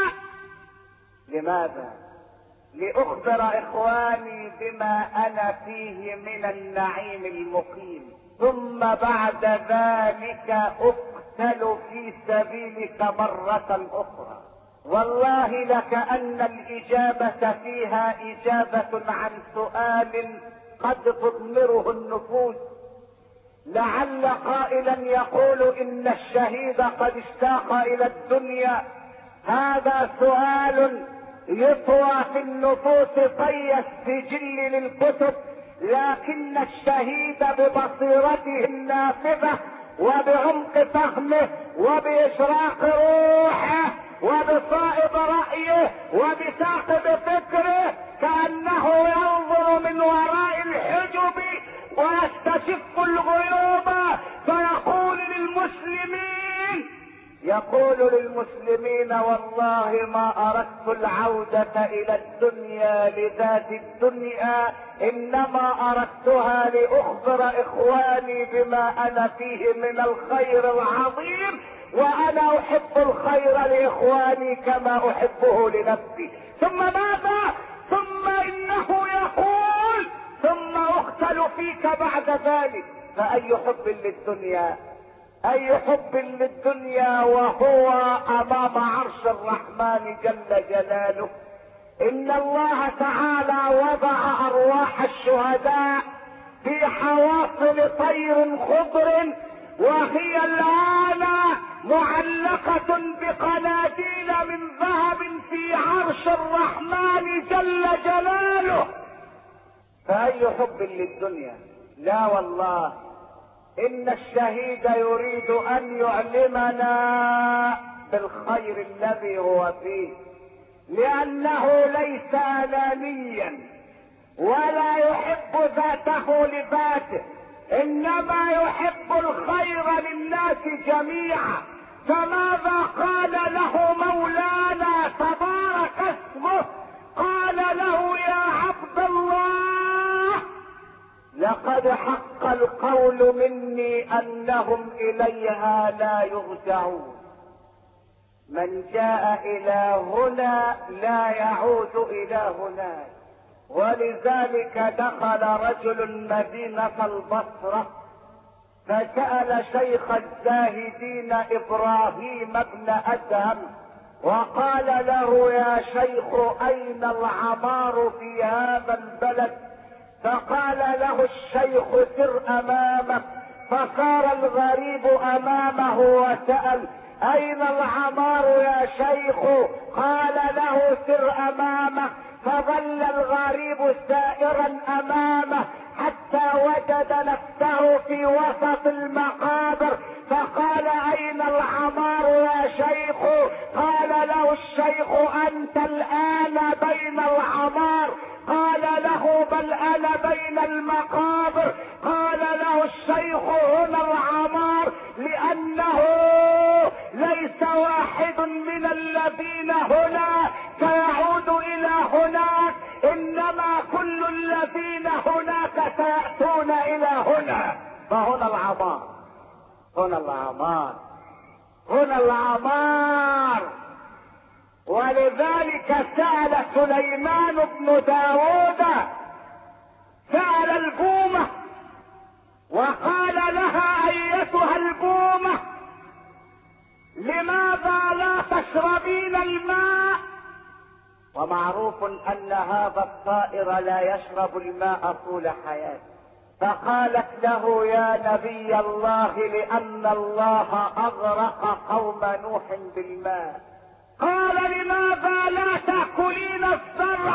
لماذا؟ لاخبر اخواني بما انا فيه من النعيم المقيم، ثم بعد ذلك اقتل في سبيلك مرة اخرى. والله لكأن الاجابة فيها اجابة عن سؤال قد تضمره النفوس. لعل قائلا يقول ان الشهيد قد اشتاق الى الدنيا. هذا سؤال يطوى في النفوس طي السجل للكتب، لكن الشهيد ببصيرته النافذة وبعمق فهمه وبإشراق روحه وبصائب رأيه وبثاقب فكره كأنه ينظر من وراء الحجب ويستشف الغيوب، فيقول للمسلمين يقول للمسلمين والله ما اردت العودة الى الدنيا لذات الدنيا، انما اردتها لاخبر اخواني بما انا فيه من الخير العظيم، وانا احب الخير لاخواني كما احبه لنفسي. ثم ماذا؟ ثم انه يقول ثم اقتل فيك بعد ذلك. فاي حب للدنيا، اي حب للدنيا وهو امام عرش الرحمن جل جلاله. ان الله تعالى وضع ارواح الشهداء في حواصل طير خضر، وهي الان معلقة بقناديل من ذهب في عرش الرحمن جل جلاله. فاي حب للدنيا؟ لا والله، ان الشهيد يريد ان يعلمنا بالخير الذي هو فيه، لانه ليس انانيا ولا يحب ذاته لذاته، انما يحب الخير للناس جميعا. فماذا قال له مولانا تبارك اسمه؟ قال له يا عبد الله لقد حق القول مني انهم اليها لا يرجعون. من جاء الى هنا لا يعود الى هناك. ولذلك دخل رجل مدينة البصرة فسأل شيخ الزاهدين ابراهيم بن ادهم وقال له يا شيخ اين العمار في هذا البلد؟ فقال له الشيخ سر امامك. فصار الغريب امامه وسأل اين العمار يا شيخ؟ قال له سر امامك. فظل الغريب سائرا امامه حتى وجد نفسه في وسط المقابر، فقال اين العمار يا شيخ؟ قال له الشيخ انت الان بين العمار. قال له بل انا بين المقابر. قال له الشيخ هنا العمار لانه ليس واحد من الذين هنا سيعود الى هناك، انما كل الذين هناك سيأتون الى هنا. فهنا العمار، هنا العمار، هنا العمار. ولذلك سأل سليمان بن داود سأل البومة وقال لها ايتها البومة لماذا لا تشربين الماء؟ ومعروف ان هذا الطائر لا يشرب الماء طول حياته. فقالت له يا نبي الله لان الله اغرق قوم نوح بالماء. قال لماذا لا تأكلين الزرع؟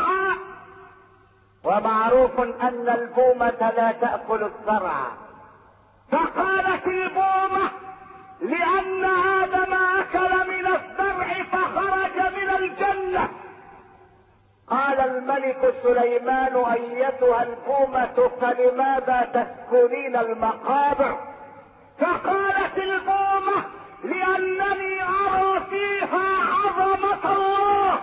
ومعروف ان البومة لا تأكل الزرع. فقالت البومة لان ادم اكل من الزرع فخرج من الجنة. قال الملك سليمان ايتها البومة فلماذا تسكنين المقابر؟ فقالت البومة لانني ارى فيها عظمة الله،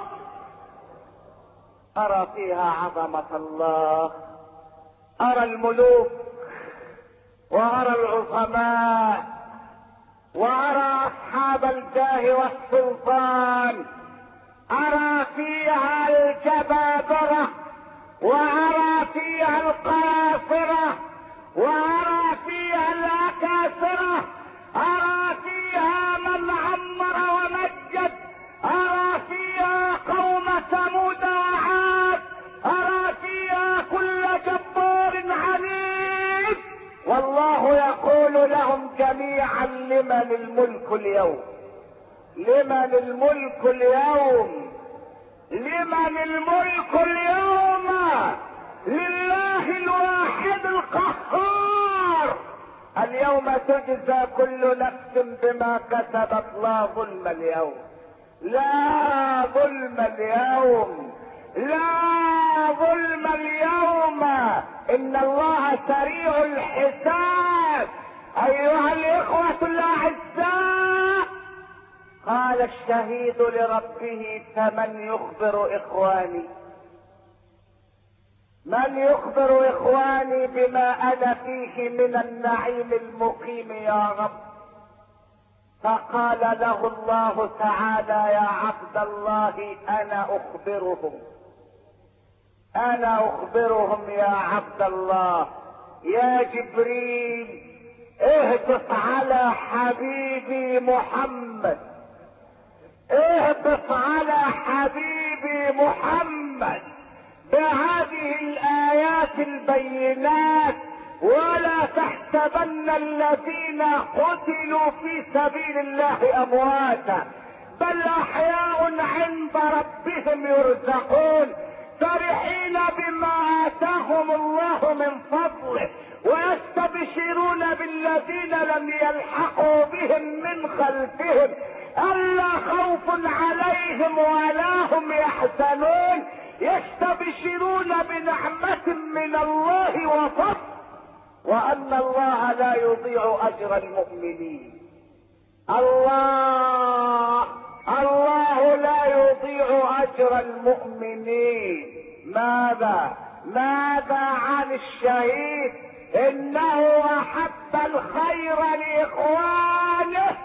ارى فيها عظمة الله، ارى الملوك وارى العظماء وارى اصحاب الجاه والسلطان، ارى فيها الجبابرة وارى فيها القياصرة وارى فيها الاكاسرة، ارى فيها من عمر ومجد، ارى فيها قوم ثمود وعاد، ارى فيها كل جبار عنيد. والله يقول جميعا لمن الملك اليوم؟ لمن الملك اليوم؟ لمن الملك اليوم؟ لله الواحد القهار. اليوم تجزى كل نفس بما كسبت، لا ظلم اليوم، لا ظلم اليوم، لا ظلم اليوم. ان الله سريع الحساب. ايها الاخوة الاعزاء، قال الشهيد لربه: فمن يخبر اخواني؟ من يخبر اخواني بما انا فيه من النعيم المقيم يا رب؟ فقال له الله تعالى: يا عبد الله انا اخبرهم، انا اخبرهم يا عبد الله. يا جبريل اهبط على حبيبي محمد، اهبط على حبيبي محمد بهذه الايات البينات، ولا تحسبن الذين قتلوا في سبيل الله امواتا بل احياء عند ربهم يرزقون، فرحين بما اتاهم الله من فضله، ويستبشرون بالذين لم يلحقوا بهم من خلفهم الا خوف عليهم ولا هم يحزنون، يستبشرون بنعمة من الله وفضل، وان الله لا يضيع اجر المؤمنين. الله الله لا يضيع اجر المؤمنين. ماذا ماذا عن الشهيد؟ انه احب الخير لاخوانه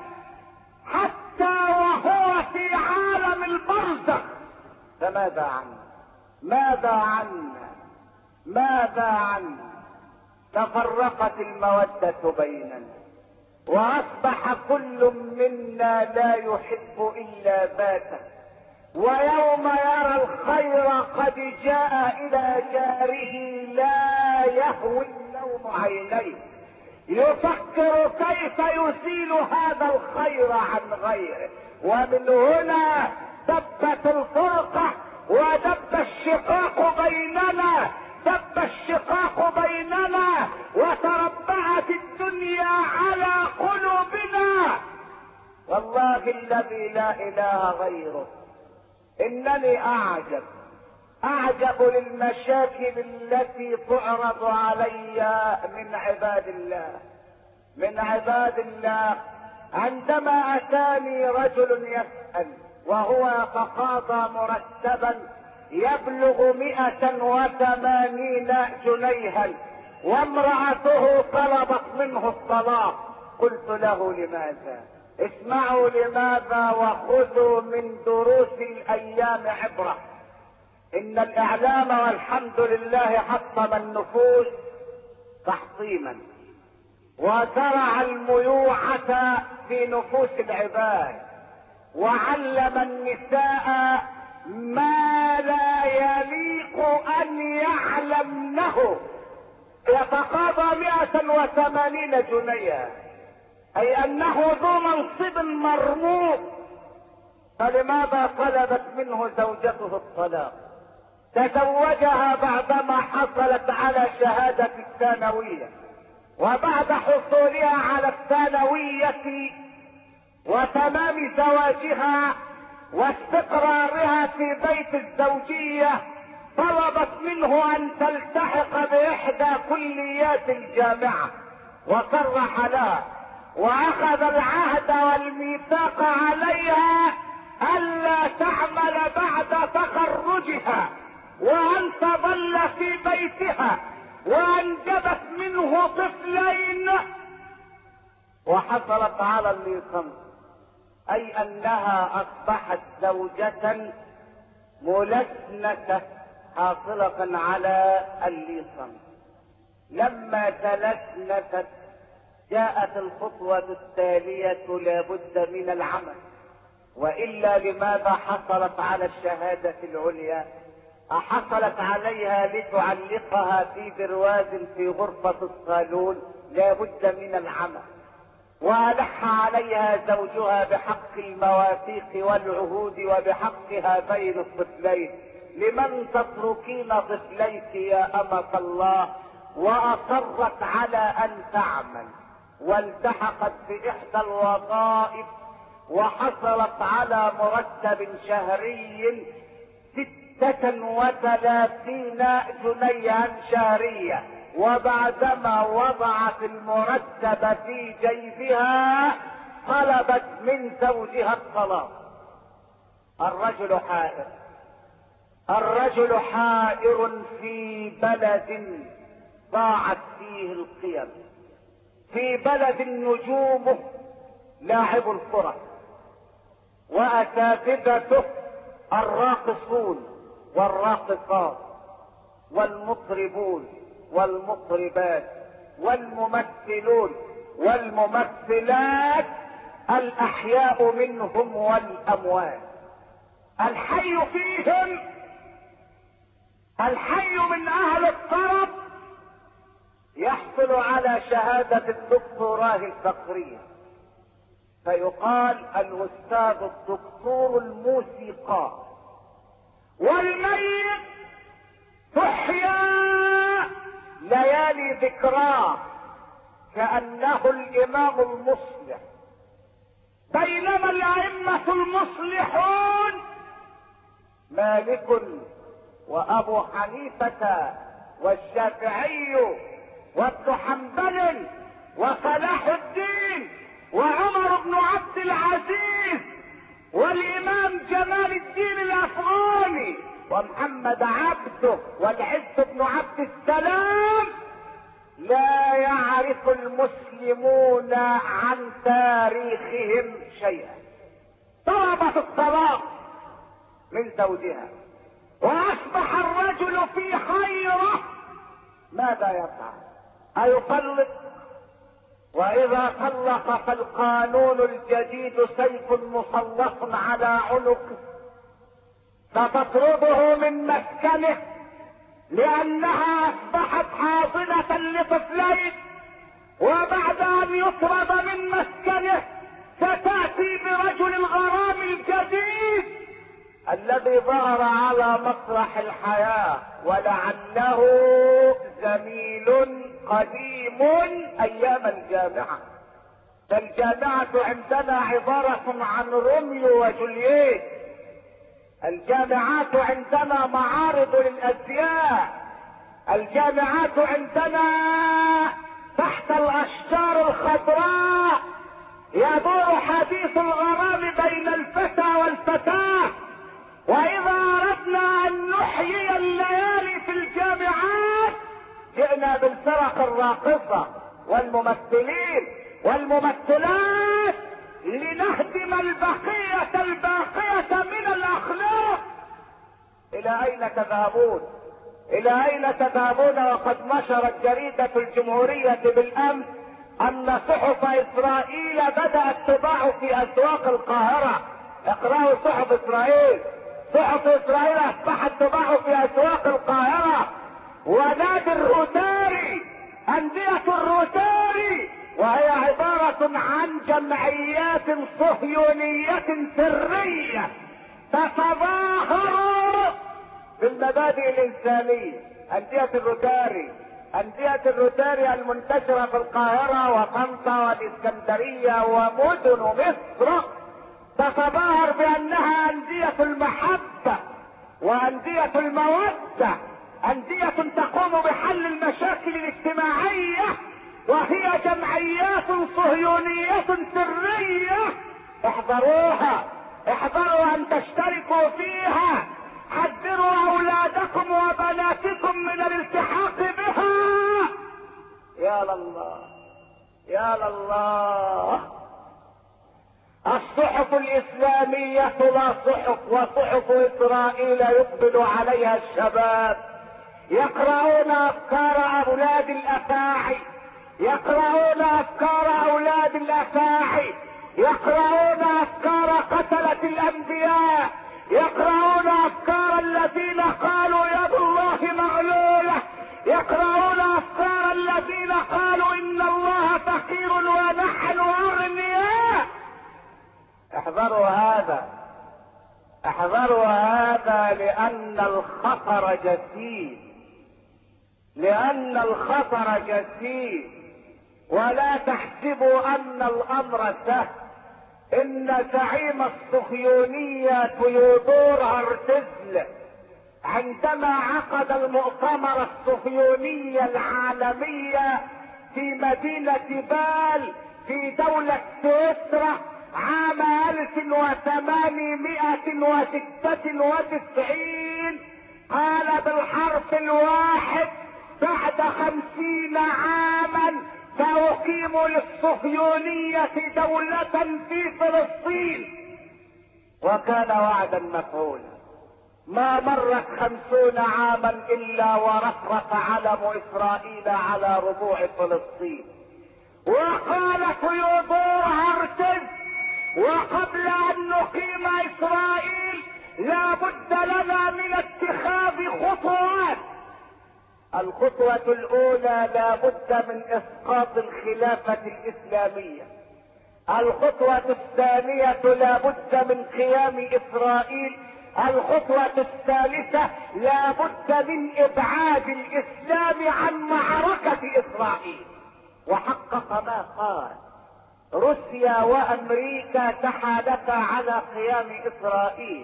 حتى وهو في عالم البرزخ. فماذا عنه؟ ماذا عنا؟ ماذا عنا؟ تفرقت المودة بيننا، واصبح كل منا لا يحب الا ذاته، ويوم يرى الخير قد جاء الى جاره لا يهوي النوم عينيه، يفكر كيف يزيل هذا الخير عن غيره. ومن هنا دبت الفرقة ودب الشقاق بيننا، دب الشقاق بيننا، وتربعت الدنيا على قلوبنا. والله الذي لا اله غيره انني اعجب اعجب للمشاكل التي تعرض علي من عباد الله من عباد الله عندما اتاني رجل يسأل وهو يتقاضى مرتبا يبلغ مئة وثمانين جنيها، وامرأته طلبت منه الطلاق. قلت له: لماذا؟ اسمعوا لماذا وخذوا من دروس الايام عبرة. ان الاعلام والحمد لله حطم النفوس تحطيما، وزرع الميوعة في نفوس العباد، وعلم النساء ما لا يليق ان يعلمنه. يتقاضى مئة وثمانين جنيها، اي انه ذو منصب مرموق، فلماذا طلبت منه زوجته الطلاق؟ تزوجها بعدما حصلت على شهادة الثانوية، وبعد حصولها على الثانوية وتمام زواجها واستقرارها في بيت الزوجية طلبت منه ان تلتحق باحدى كليات الجامعة، وصرح لها واخذ العهد والميثاق عليها الا تعمل بعد تخرجها، وان تظل في بيتها، وانجبت منه طفلين، وحصلت على الليسانس، اي انها اصبحت زوجة ملسنة حاصلة على الليسانس. لما تلسنت جاءت الخطوة التالية: لابد من العمل، والا لماذا حصلت على الشهادة العليا؟ احصلت عليها لتعلقها في برواز في غرفة الصالون؟ لابد من العمل. وألح عليها زوجها بحق المواثيق والعهود وبحق هذين الطفلين. لمن تتركين طفليك يا أمة الله؟ وأصرت على أن تعمل، والتحقت بإحدى الوظائف وحصلت على مرتب شهري ستة وثلاثين جنيها شهريا. وبعدما وضعت المرتب في جيبها طلبت من زوجها الطلاق. الرجل حائر، الرجل حائر في بلد ضاعت فيه القيم، في بلد نجومه لاعب الكرة وأساتذته الراقصون والراقصات والمطربون والمطربات والممثلون والممثلات، الأحياء منهم والأموات. الحي فيهم، الحي من أهل الطرب يحصل على شهادة الدكتوراه الفقرية، فيقال الأستاذ الدكتور الموسيقار. والميت تحيا ليالي ذكراه كأنه الإمام المصلح، بينما الأئمة المصلحون مالك وأبو حنيفة والشافعي وابن حنبل وصلاح الدين وعمر بن عبد العزيز والإمام جمال الدين الأفغاني ومحمد عبده والعز بن عبد السلام، لا يعرف المسلمون عن تاريخهم شيئا. طلبت الطلاق من زوجها واصبح الرجل في حيرة، ماذا يفعل؟ أيطلق؟ وإذا طلق فالقانون الجديد سيف مسلط على عنقه، فتطرده من مسكنه لأنها أصبحت حاضنة لطفلين، وبعد أن يطرد من مسكنه ستأتي برجل الغرام الجديد الذي ظهر على مسرح الحياة، ولعله زميل قديم أيام الجامعة. فالجامعة عندنا عبارة عن روميو وجولييت، الجامعات عندنا معارض للأزياء، الجامعات عندنا تحت الأشجار الخضراء يدور حديث الغرام بين الفتى والفتاة. وإذا أردنا أن نحيي الليالي في الجامعات جئنا بالفرق الراقصة والممثلين والممثلات لنهدم البقية الباقية من الأخلاق. إلى أين تذهبون؟ إلى أين تذهبون وقد نشرت جريدة الجمهورية بالأمس أن صحف إسرائيل بدأت تباع في أسواق القاهرة. اقرأوا صحف إسرائيل، صحف إسرائيل أصبحت تباع في أسواق القاهرة. ونادي الروتاري، أندية الروتاري، وهي عبارة عن جمعيات صهيونية سرية تتظاهر بالمبادئ الإنسانية. أندية الروتاري، أندية الروتاري المنتشرة في القاهرة وطنطا والإسكندرية ومدن مصر تتظاهر بأنها أندية المحبة وأندية المودة، أندية تقوم بحل المشاكل الاجتماعية، وهي جمعيات صهيونية سرية. احذروها، احذروا أن تشتركوا فيها، حذروا أولادكم وبناتكم من الالتحاق بها. يا لله يا لله. الصحف الإسلامية لا صحف، وصحف إسرائيل يقبل عليها الشباب يقرؤون أفكار أولاد الأفاعي، يقرؤون أفكار أولاد الأفاعي، يقرؤون أفكار قتلة الأنبياء، يقرؤون أفكار الذين قالوا يد الله مغلولة، يقرؤون أفكار الذين قالوا إن الله فقير ونحن أغنى. احذروا هذا، احذروا هذا، لان الخطر جسيم، لان الخطر جسيم. ولا تحسبوا ان الامر سهل. ان زعيم الصهيونية تيودور هرتزل عندما عقد المؤتمر الصهيوني العالمي في مدينة بال في دولة سويسرا عام ألف وثمانمائة وستة وتسعين، قال بالحرف الواحد: بعد خمسين عاما سأقيم للصهيونية دولة في فلسطين. وكان وعدا مفعولا. ما مرت خمسون عاما الا ورفرف علم اسرائيل على ربوع فلسطين. وقال تيودور هرتز: وقبل ان نقيم اسرائيل لا بد لنا من اتخاذ خطوات. الخطوة الاولى لا بد من اسقاط الخلافة الاسلامية. الخطوة الثانية لا بد من قيام اسرائيل. الخطوة الثالثة لا بد من ابعاد الاسلام عن معركة اسرائيل. وحقق ما قال. روسيا وامريكا تحالفا على قيام اسرائيل.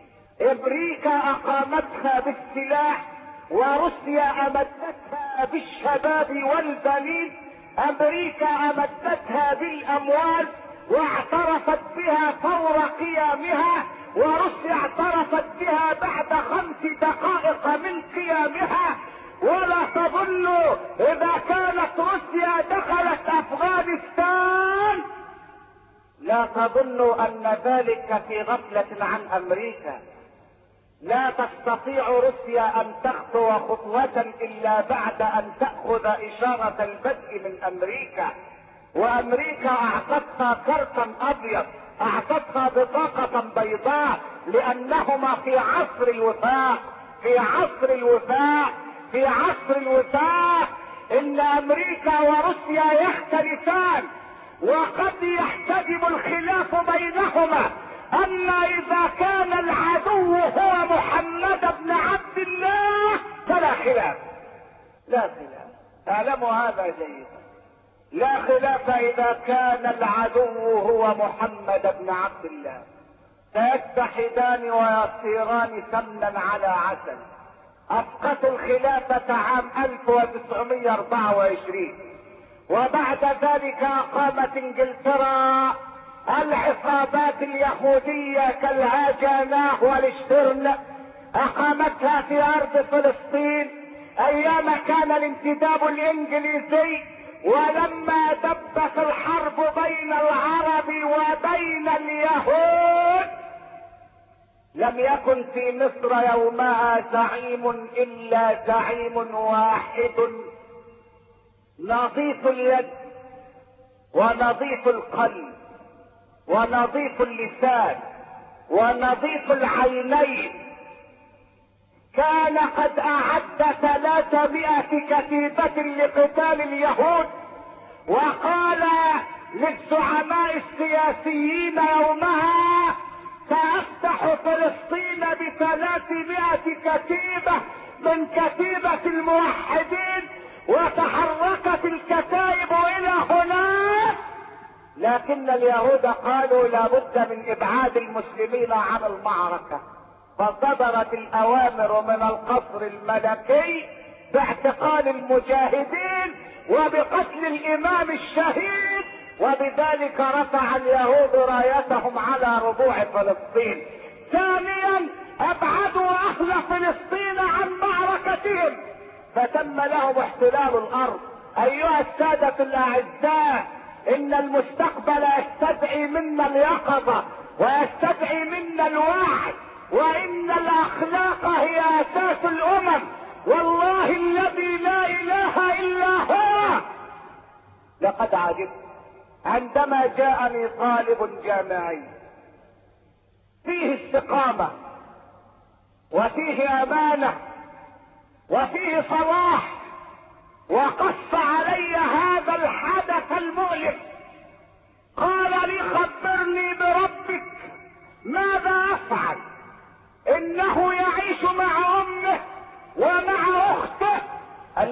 امريكا اقامتها بالسلاح، وروسيا امدتها بالشباب والبنين. امريكا امدتها بالاموال واعترفت بها فور قيامها، وروسيا اعترفت بها بعد خمس دقائق من قيامها. ولا تظنوا اذا كانت روسيا دخلت افغانستان لا تظنوا ان ذلك في غفلة عن امريكا. لا تستطيع روسيا ان تخطو خطوة الا بعد ان تأخذ اشارة البدء من امريكا. وامريكا اعطتها كرتا ابيض، اعطتها بطاقة بيضاء، لانهما في عصر الوفاق، في عصر الوفاق، في عصر الوفاق. ان امريكا وروسيا يختلفان، وقد يحتجب الخلاف بينهما. اما اذا كان العدو هو محمد بن عبد الله فلا خلاف، لا خلاف. اعلموا هذا جيدا. لا خلاف اذا كان العدو هو محمد بن عبد الله. سيتحدان ويصيران سمنا على عسل. اسقطوا الخلافة عام ألف وتسعمائة وأربعة وعشرين، وبعد ذلك اقامت انجلترا العصابات اليهودية كالهاجاناه والشترن، اقامتها في ارض فلسطين ايام كان الانتداب الانجليزي. ولما دبت الحرب بين العرب وبين اليهود لم يكن في مصر يومها زعيم الا زعيم واحد نظيف اليد ونظيف القلب ونظيف اللسان ونظيف العينين. كان قد اعد ثلاثمائة كتيبة لقتال اليهود، وقال للزعماء السياسيين يومها: سافتح فلسطين بثلاثمائة كتيبة من كتيبة الموحدين. وتحركت الكتائب الى هناك، لكن اليهود قالوا لا بد من ابعاد المسلمين عن المعركة. فصدرت الاوامر من القصر الملكي باعتقال المجاهدين وبقتل الامام الشهيد، وبذلك رفع اليهود رايتهم على ربوع فلسطين. ثانيا ابعدوا اهل فلسطين عن معركتهم، فتم لهم احتلال الارض. ايها السادة الاعزاء، ان المستقبل يستدعي منا اليقظة ويستدعي منا الوعي، وان الاخلاق هي اساس الامم. والله الذي لا اله الا هو لقد عجبت عندما جاءني طالب جامعي فيه استقامة وفيه امانة وفيه صلاح، وقص علي هذا الحدث المؤلم. قال لي: خبرني بربك.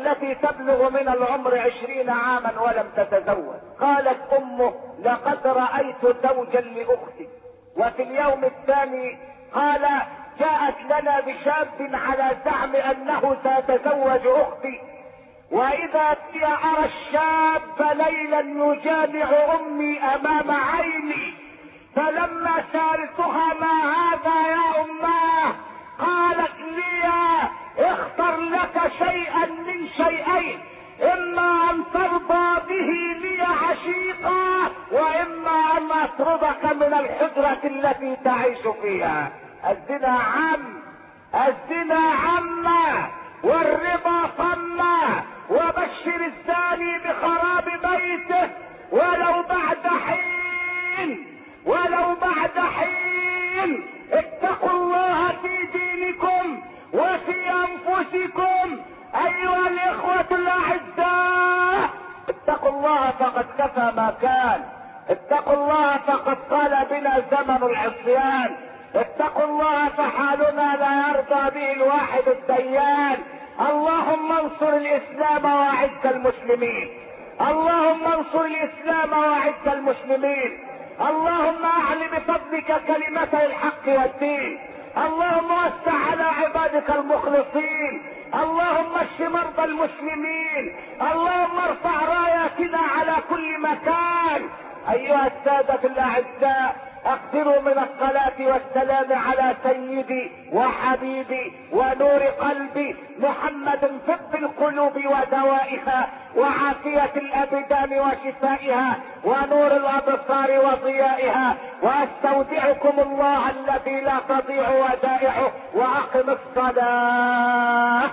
التي تبلغ من العمر عشرين عاما ولم تتزوج. قالت امه لقد رأيت زوجا لاختي. وفي اليوم الثاني قال جاءت لنا بشاب على زعم انه سيتزوج اختي، واذا بي ارى الشاب ليلا يجامع امي امام عيني. فلما سألتها ما هذا يا اماه قالت لي اختر لك شيئا من شيئين، اما ان ترضى به لي عشيقا واما ان اطردك من الحجرة التي تعيش فيها. الزنا عم، الزنا عم، والربا صمّا، وبشر الزاني بخراب بيته ولو بعد حين، ولو بعد حين. اتقوا الله في دينكم وفي انفسكم ايها الاخوة الاعزاء. اتقوا الله فقد كفى ما كان، اتقوا الله فقد طال بنا زمن العصيان، اتقوا الله فحالنا لا يرضى به الواحد الديان. اللهم انصر الاسلام واعز المسلمين، اللهم انصر الاسلام واعز المسلمين، اللهم اعل بفضلك كلمتي الحق والدين، اللهم وسع على عبادك المخلصين، اللهم اشف مرضى المسلمين، اللهم ارفع راياتنا على كل مكان. ايها السادة الاعزاء، اكثروا من الصلاة والسلام على سيدي وحبيبي ونور قلبي محمد، طب القلوب ودوائها وعافية الابدان وشفائها ونور الابصار وضيائها. واستودعكم الله الذي لا تضيع ودائعه، واقم الصلاة.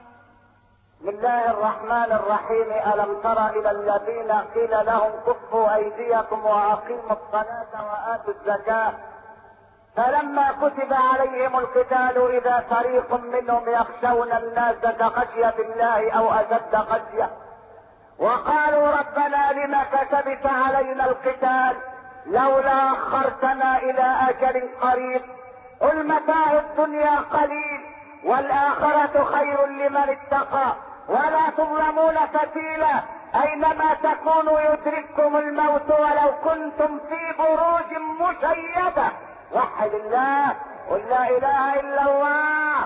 بسم الله الرحمن الرحيم. ألم تر إلى الذين قيل لهم كفوا أيديكم وأقيموا الصلاة وآتوا الزكاة فلما كتب عليهم القتال إذا فريق منهم يخشون الناس كخشية الله أو أشد خشية وقالوا ربنا لم كتبت علينا القتال لولا أخرتنا إلى أجل قريب قل متاع الدنيا قليل والآخرة خير لمن اتقى ولا تظلمون فتيلا أينما تكونوا يدرككم الموت ولو كنتم في بروج مشيدة. وحد الله، قل لا إله إلا الله.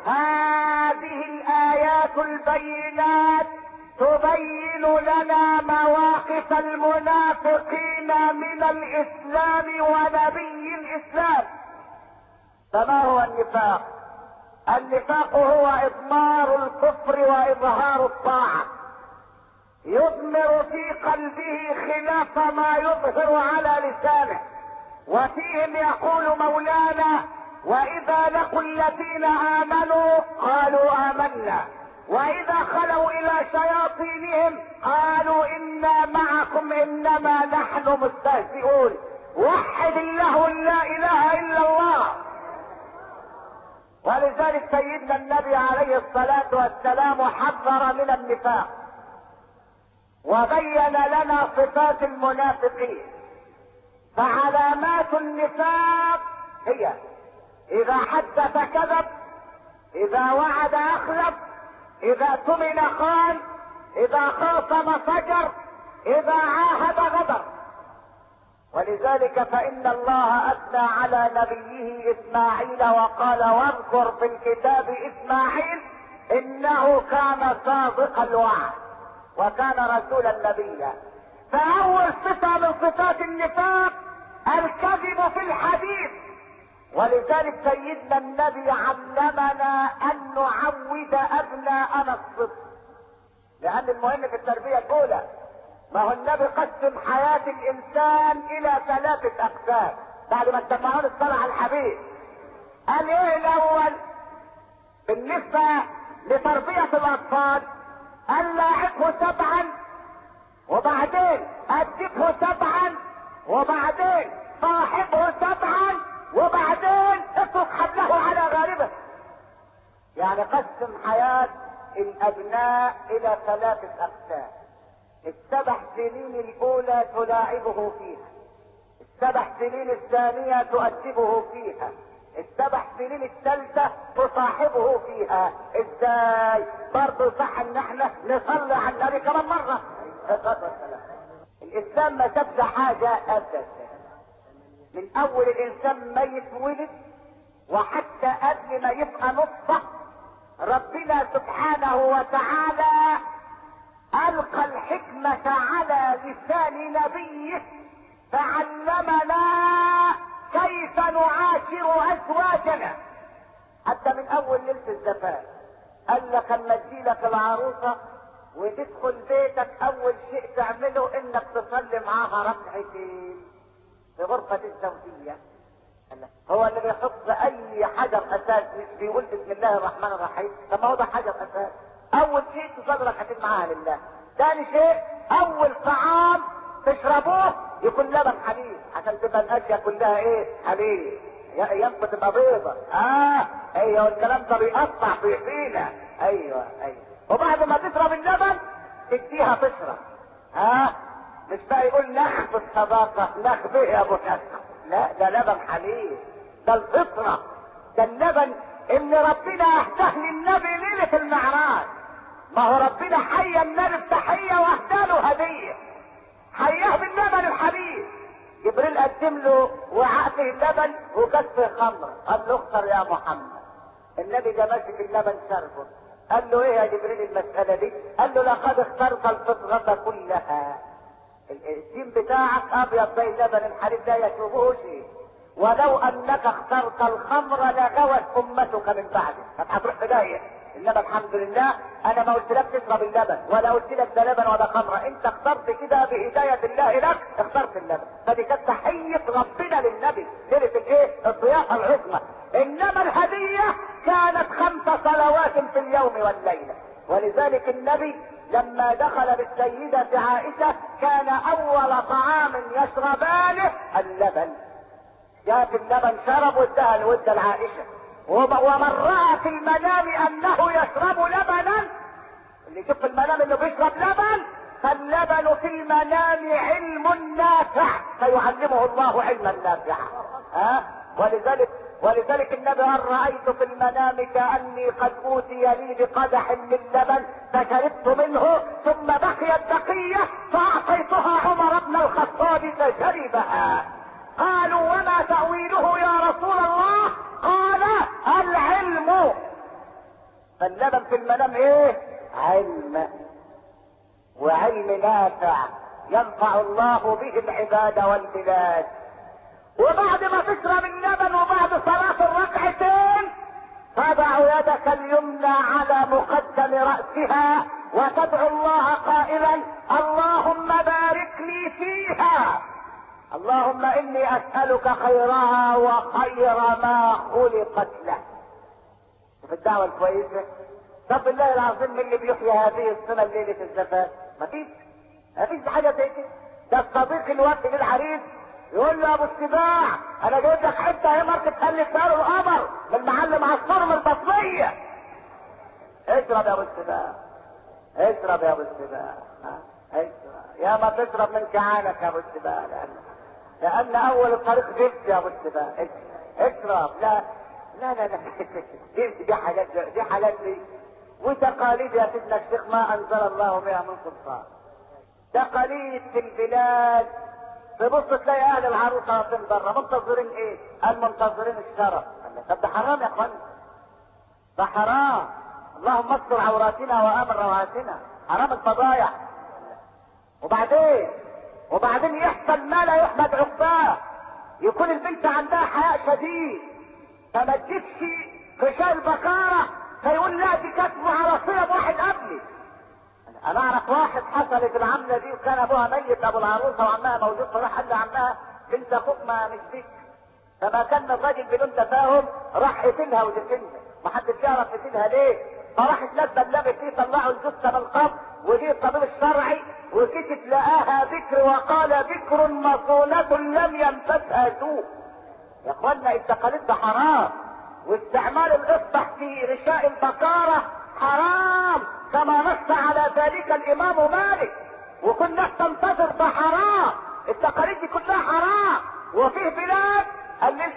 هذه الآيات البينات تبين لنا مواقف المنافقين من الإسلام ونبي الإسلام. فما هو النفاق؟ النفاق هو اضمار الكفر واظهار الطاعة، يضمر في قلبه خلاف ما يظهر على لسانه. وفيهم يقول مولانا واذا لقوا الذين امنوا قالوا امنا واذا خلوا الى شياطينهم قالوا انا معكم انما نحن مستهزئون. وحد الله لا اله الا الله. ولذلك سيدنا النبي عليه الصلاة والسلام حذر من النفاق وبين لنا صفات المنافقين. فعلامات النفاق هي اذا حدث كذب، اذا وعد اخلف، اذا اؤتمن خان، اذا خاصم فجر، اذا عاهد غدر. ولذلك فإن الله أثنى على نبيه إسماعيل وقال واذكر في الكتاب إسماعيل إنه كان صادق الوعد وكان رسولا نبيا. فأول صفة من صفات النفاق الكذب في الحديث. ولذلك سيدنا النبي علمنا أن نعود أبناءنا الصدق، لأن المهم في التربية الأولى. ما هو النبي قسم حياة الانسان الى ثلاثة اقسام بعد ما اتبعون الصلاة على الحبيب. قال ايه الاول بالنسبة لتربية الاطفال؟ قال لاعبه سبعا وبعدين ادبه سبعا وبعدين صاحبه سبعا وبعدين اترك حبله على غاربه. يعني قسم حياة الابناء الى ثلاثة اقسام. السبع سنين الاولى تلاعبه فيها، السبع سنين الثانية تؤدبه فيها، السبع سنين الثالثة تصاحبه فيها. ازاي؟ برضه صح ان احنا نصلي على النبي كمان مرة. الاسلام ما سابش حاجة ابدا، من اول الانسان ما يتولد وحتى قبل ما يبقى نطفة ربنا سبحانه وتعالى القى الحكمة على لسان نبيه فعلمنا كيف نعاشر ازواجنا. حتى من اول ليلة الزفاف قال لك اما تجيلك العروسة وتدخل بيتك اول شيء تعمله انك تصلي معاها ركعتين في غرفة الزوجية. هو اللي بيحط اي حجر اساس مش بيقول بسم الله الرحمن الرحيم؟ طب ما هو ده حجر اساس. اول شيء تصلي ركعتين معاها لله. ثاني شيء اول طعام تشربوه يكون لبن حليب عشان تبقى الاشياء كلها ايه؟ حليب. ينبت تبقى بيضة. اه ايوه الكلام ده بيقطع في فينا. ايوه ايوه. وبعد ما تشرب اللبن تديها تشرب. ها آه. مش بقى يقول نخ بالصداقة، نخ به يا ابو نخ. لا ده لبن حليب، ده الفطرة، ده اللبن اللي ربنا اهداه للنبي ليلة المعراج. ما هو ربنا حيا النبي بتحية واهداله هدية، حياه باللبن الحليب. جبريل قدم له وعاء فيه اللبن وكاس فيه خمر، قال له اختر يا محمد. النبي ده ماسك اللبن شربه، قال له ايه يا جبريل المسألة دي؟ قال له لقد اخترت الفطرة كلها. الدين بتاعك ابيض زي اللبن الحليب لا يشربه شيء، ولو انك اخترت الخمر لغوت امتك من بعدك، طب هتروح في داهية. انما الحمد لله انا ما قلت لك تشرب اللبن ولا قلت لك ده لبن ولا خمره، انت اخترت كده بهدايه الله لك، اخترت اللبن. فدي كانت تحيه ربنا للنبي ليله الايه؟ الضيافه العظمى. انما الهديه كانت خمس صلوات في اليوم والليله. ولذلك النبي لما دخل بالسيده عائشه كان اول طعام يشربانه اللبن. جاب اللبن شرب واداها لودة العائشه. ومن رأى في المنام انه يشرب لبنا، اللي يشوف في المنام انه بيشرب لبن فاللبن في المنام علم نافع فيعلمه الله علما نافعا. ها ولذلك ولذلك النبي قال رأيت في المنام كأني قد اوتي لي بقدح من لبن فشربت منه ثم بقيت بقية فأعطيتها عمر بن الخطاب فشربها. قالوا وما تأويله يا رسول الله؟ قال العلم. فاللبن في المنام ايه؟ علم، وعلم نافع ينفع الله به العباد والبلاد. وبعد ما تشرب اللبن وبعد صلاة الركعتين تضع يدك اليمنى على مقدم رأسها وتدعو الله قائلا اللهم بارك لي فيها، اللهم اني اسألك خيرها وخير ما خلقت له. في الدعوة الكويسة. طب بالله العظيم من اللي بيحيي هذه السنة ليلة الزفاف؟ مفيش مفيش حاجة زي كده. ده الصديق الوفي للعريس يقول له ابو السباع انا جايب لك حته اهي ماركه تخلي دار القمر من معلم عصفور من البطنيه. اشرب يا ابو السباع، اشرب يا ابو السباع، اشرب يا ما تشرب من كعانك يا ابو السباع، لان لان اول الطريق جبت يا ابو السباع. اشرب. لا لا لا لا دي دي حاجات دي حاجات دي وتقاليد يا سيدنا الشيخ ما انزل الله بها من سلطان. تقاليد في البلاد تبص تلاقي اهل العروسه واقفين بره منتظرين ايه؟ المنتظرين الشرف. طب ده حرام يا اخوان، ده حرام. اللهم استر عوراتنا وامن رواتنا، حرام الفضايح. وبعدين وبعدين يحصل ما لا يحمد عقباه، يكون البنت عندها حياء شديد فما تجيبش غشاء البكاره فيقول لا دي كانت معرفيه بواحد قبلي. انا اعرف واحد حصلت العمله دي وكان ابوها ميت ابو العروسه وعمها موجود، فراح قال لعمها بنت اخوك ما مش بيك، فما كان الراجل بدون تفاهم راح قتلها ودفنها، ما حدش يعرف قتلها ليه، فراحت ناس بلغت فيه طلعوا الجثه من القبر وجه الطبيب الشرعي وكشف لقاها بكر وقال بكر مصونة لم يمسسها سوء. يا اخوانا التقاليد ده حرام، واستعمال الاصبع في غشاء البكاره حرام كما نص على ذلك الامام مالك، وكنا تنتظر ده حرام. التقاليد دي كلها حرام. وفيه بلاد الليلة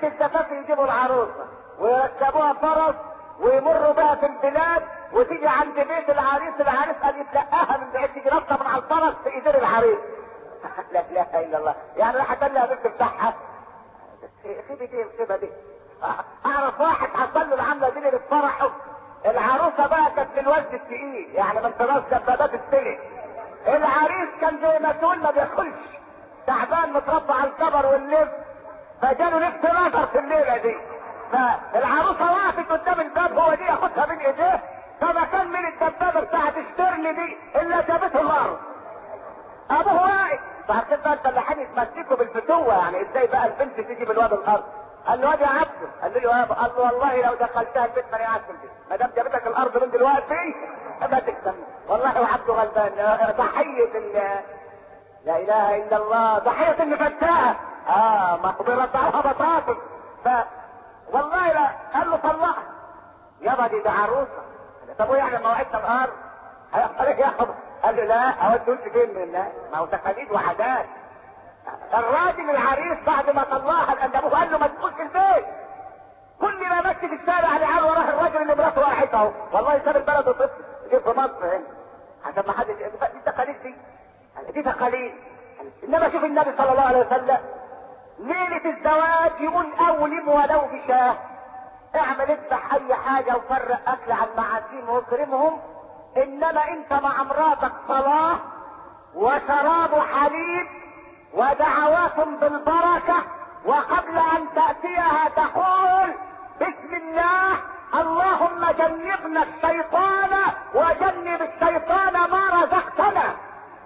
الزفاف يجيبوا العروسه ويركبوها فرس ويمروا بها في البلاد، وتيجي عند بيت العريس، العريس قال يتلقاها من بعيد، تيجي نطه من على الفرس في ايدين العريس. لا اله الا الله. يعني راح تقول لها بنت بتاعها خيبه دي الخيبه دي. اعرف واحد حصل له العمله دي للفرح، العروسه بقى كانت في الوزن الثقيل، يعني من طراز دبابات السلك. العريس كان زي ما تقول ما بياكلش، تعبان متربى على الكبر واللب، فجاله نفس نظر في الليله دي. فالعروسه وقفت قدام الباب، هو دي ياخدها من ايديه، فما كان من الدبابه بتاعت الشترن دي الا جابته الارض. ابوه واقف، فعشان بقى الفلاحين يتمسكوا بالفتوه، يعني ازاي بقى البنت تيجي بالواد الارض؟ قال له واد يا عبده، قال له يابا، قال له والله لو دخلتها البيت ماني قاعد في البيت، ما دام جابتك الارض من دلوقتي ما تكسب. والله وعبده غلبان، ضحيه ال لا اله الا الله، ضحيه المفتاة، اه مقبره بتاعها بطاطس. ف والله لا، قال له طلقها يابا، دي ده عروسه. طب وايه يعني موعدنا الارض؟ قال ايه يا حب؟ قال له لا، اودي فين من الناس؟ ما هو تقاليد وعادات. الراجل العريس بعد ما طلعها الأندبوه قال له ما تدخلش البيت، كل ما مشي في الشارع اللي عاد وراه الراجل اللي مراته واحد اهو، والله ساب البلد وطفل جه في مصر هنا عشان ما حدش. دي تقاليد، دي دي تقاليد. انما شوف النبي صلى الله عليه وسلم ليله الزواج يقول اولم ولو بشاه، اعمل اذبح اي حاجه وفرق اكل عن معازيم واكرمهم، انما انت مع مراتك صلاه وشراب حليب ودعوات بالبركة، وقبل ان تأتيها تقول بسم الله اللهم جنبنا الشيطان وجنب الشيطان ما رزقتنا.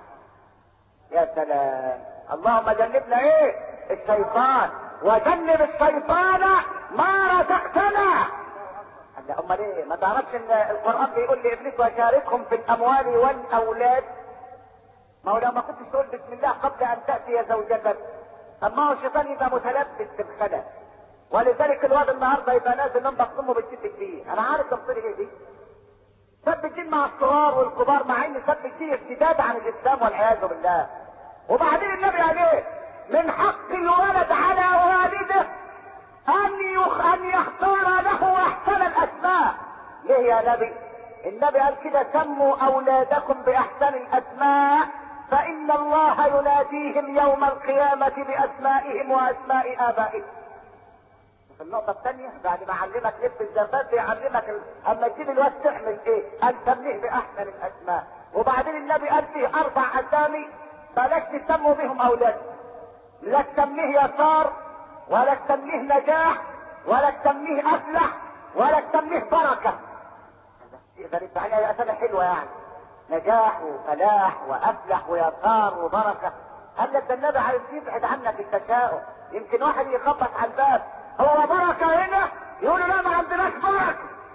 يا سلام، اللهم جنبنا ايه؟ الشيطان وجنب الشيطان ما رزقتنا. امال ايه؟ ما تعرفش ان القرآن بيقول لابليس وشاركهم في الاموال والاولاد؟ ما هو لو ما كنتش تقول بسم الله قبل ان تأتي زوجتك، اما هو الشيطان يبقى متلبس بالخدع، ولذلك الواد النهارده يبقى نازل من بطنه بتشد الدين. انا عارف تفصيل ايه دي؟ سب الدين مع الصغار والكبار، مع ان سب الدين ارتداد عن الاسلام والعياذ بالله. وبعدين النبي قال ايه؟ من حق الولد على والده ان يخ... ان يختار له احسن الاسماء. ليه يا نبي؟ النبي قال كده سموا اولادكم باحسن الاسماء فان الله يناديهم يوم القيامة باسمائهم واسماء ابائهم. في النقطة الثانية بعد ما علمك لب الزفاف يعلمك ال... اما تجيب الواد تعمل ايه؟ ان تسميه باحسن الاسماء. وبعدين النبي قال فيه اربع اسامي بلاش تسموا بهم اولادك، لا تسميه يسار ولا تسميه نجاح ولا تسميه افلح ولا تسميه بركة. يقدر يبقى عليها اسامي حلوة يعني، نجاح وفلاح وافلح ويسار وبركة. قال لك ده النبي عايز يبعد عنك التشاؤم. يمكن واحد يخبط على الباب هو بركة هنا، يقولوا لا ما عندناش بركة.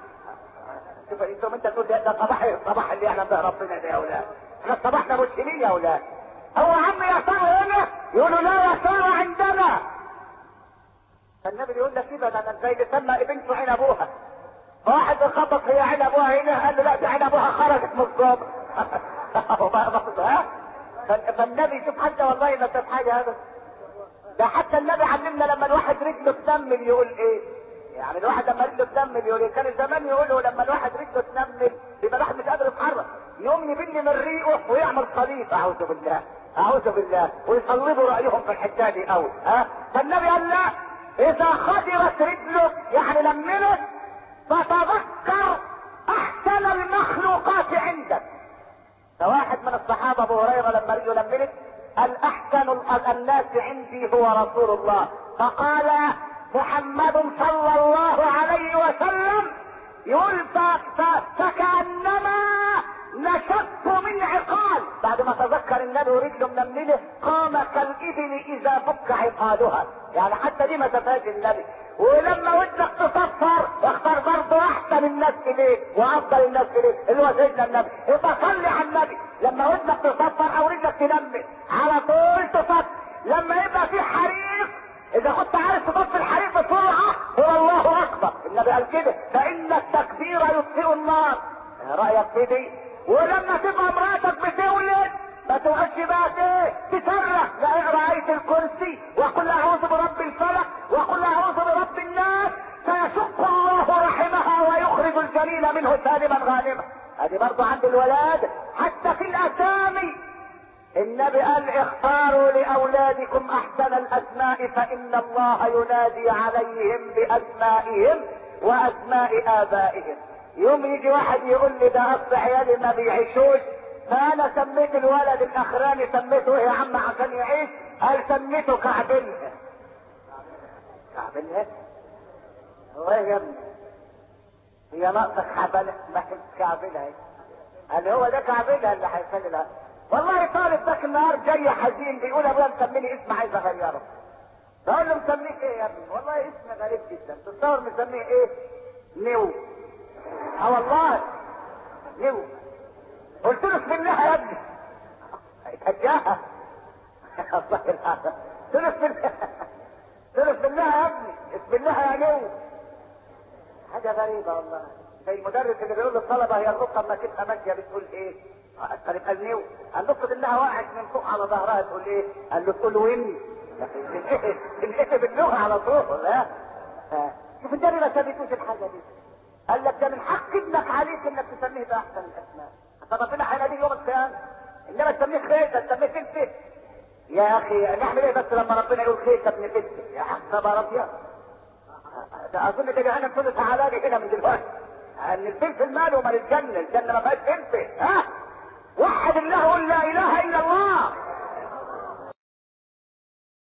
شوف انتم انت تقول ده صباح الصباح اللي يعلم به ربنا ده يا اولاد، احنا صباحنا مسلمين يا اولاد. هو عم يسار هنا يقولوا لا يسار عندنا. فالنبي يقول لك كده ده زي اللي سمى بنته عين ابوها. واحد يخبط هي عين ابوها هنا، قال له لا دي عين ابوها خرجت من الصبح. فالنبي شوف حتى والله ما شاف حاجه هذا. ده حتى النبي علمنا لما الواحد رجله تنمل يقول ايه؟ يعني الواحد لما رجله تنمل يقول ايه؟ كان زمان يقولوا لما الواحد رجله تنمل يبقى الواحد مش قادر يتحرك، يقوم يبني من ريقه ويعمل صليب. اعوذ بالله اعوذ بالله، ويصلبوا رايهم في الحته دي قوي. ها؟ فالنبي قال لا، اذا خدرت رجلك يعني لملت فتذكر احسن المخلوقات عندك. فواحد من الصحابه ابو هريره لما رجله لملت قال احسن الناس عندي هو رسول الله، فقال محمد صلى الله عليه وسلم يقول فكأنما نشط من عقال. بعد ما تذكر النبي ورجله منمله قام كالابل اذا فك عقالها، يعني حتى دي ما تفاش النبي. ولما ودك تصفر اختار برضه احسن الناس اليك وافضل الناس اليك اللي هو سيدنا النبي. يبقى صلي على النبي لما ودك تصفر او رجلك تنمل على طول تصفر. لما يبقى في حريق اذا كنت عارف تطفي الحريق بسرعه هو الله اكبر. النبي قال كده فان التكبير يطفئ النار. رايك في دي؟ ولما تبقى مراتك بتولد ما تقعدش بقى ايه تصرخ، لا اقرا ايه الكرسي وقل اعوذ برب الفلق وقل اعوذ برب اختاروا لاولادكم احسن الاسماء فان الله ينادي عليهم باسمائهم واسماء ابائهم. يوم يجي واحد يقول لي ده اصل عيالي ما بيعيشوش، فانا سميت الولد الاخراني سميته ايه يا عم عشان يعيش؟ قال سميته كعبلها. كعبلها؟ هو ايه يا ابني؟ هي ناقصك حبلها؟ ما هي كعبلها. قال هو ده كعبلها اللي هيخلي لها. والله طالب ذاك النهار جاي حزين بيقول ابويا مسميني اسم عايز اغيره. بقول له مسميك ايه يا ابني؟ والله اسم غريب جدا. تتصور مسميه ايه؟ نيو. اه والله نيو. قلت له اسم الله يا ابني. اتجاهها. الله يلعنها. قلت له اسم الله. قلت له اسم الله يا ابني. اسم الله يا نيو. حاجه غريبه والله. زي المدرس اللي بيقول للطلبه هي النقطه اما تبقى ماشيه بتقول ايه؟ قال قال نيو. النقطه انها وقعت من فوق على ظهرها تقول ايه؟ قال له تقول وين؟ تنقلب باللغه على طول. لا شوف الدري ما سابتوش الحاجه دي. قال لك ده من حق ابنك عليك انك تسميه باحسن الاسماء. فربنا هيناديه يوم القيامه. انما تسميه خير تسميه فلفل. يا اخي نعمل ايه بس لما ربنا يقول خير ابن فلفل؟ يا حسب ربيا. ده اظن ده جهنم ثلث علالي هنا من دلوقتي. ان الفلفل ماله ومال الجنه، الجنه ما فيهاش فلفل. ها وحد الله قل لا اله الا الله.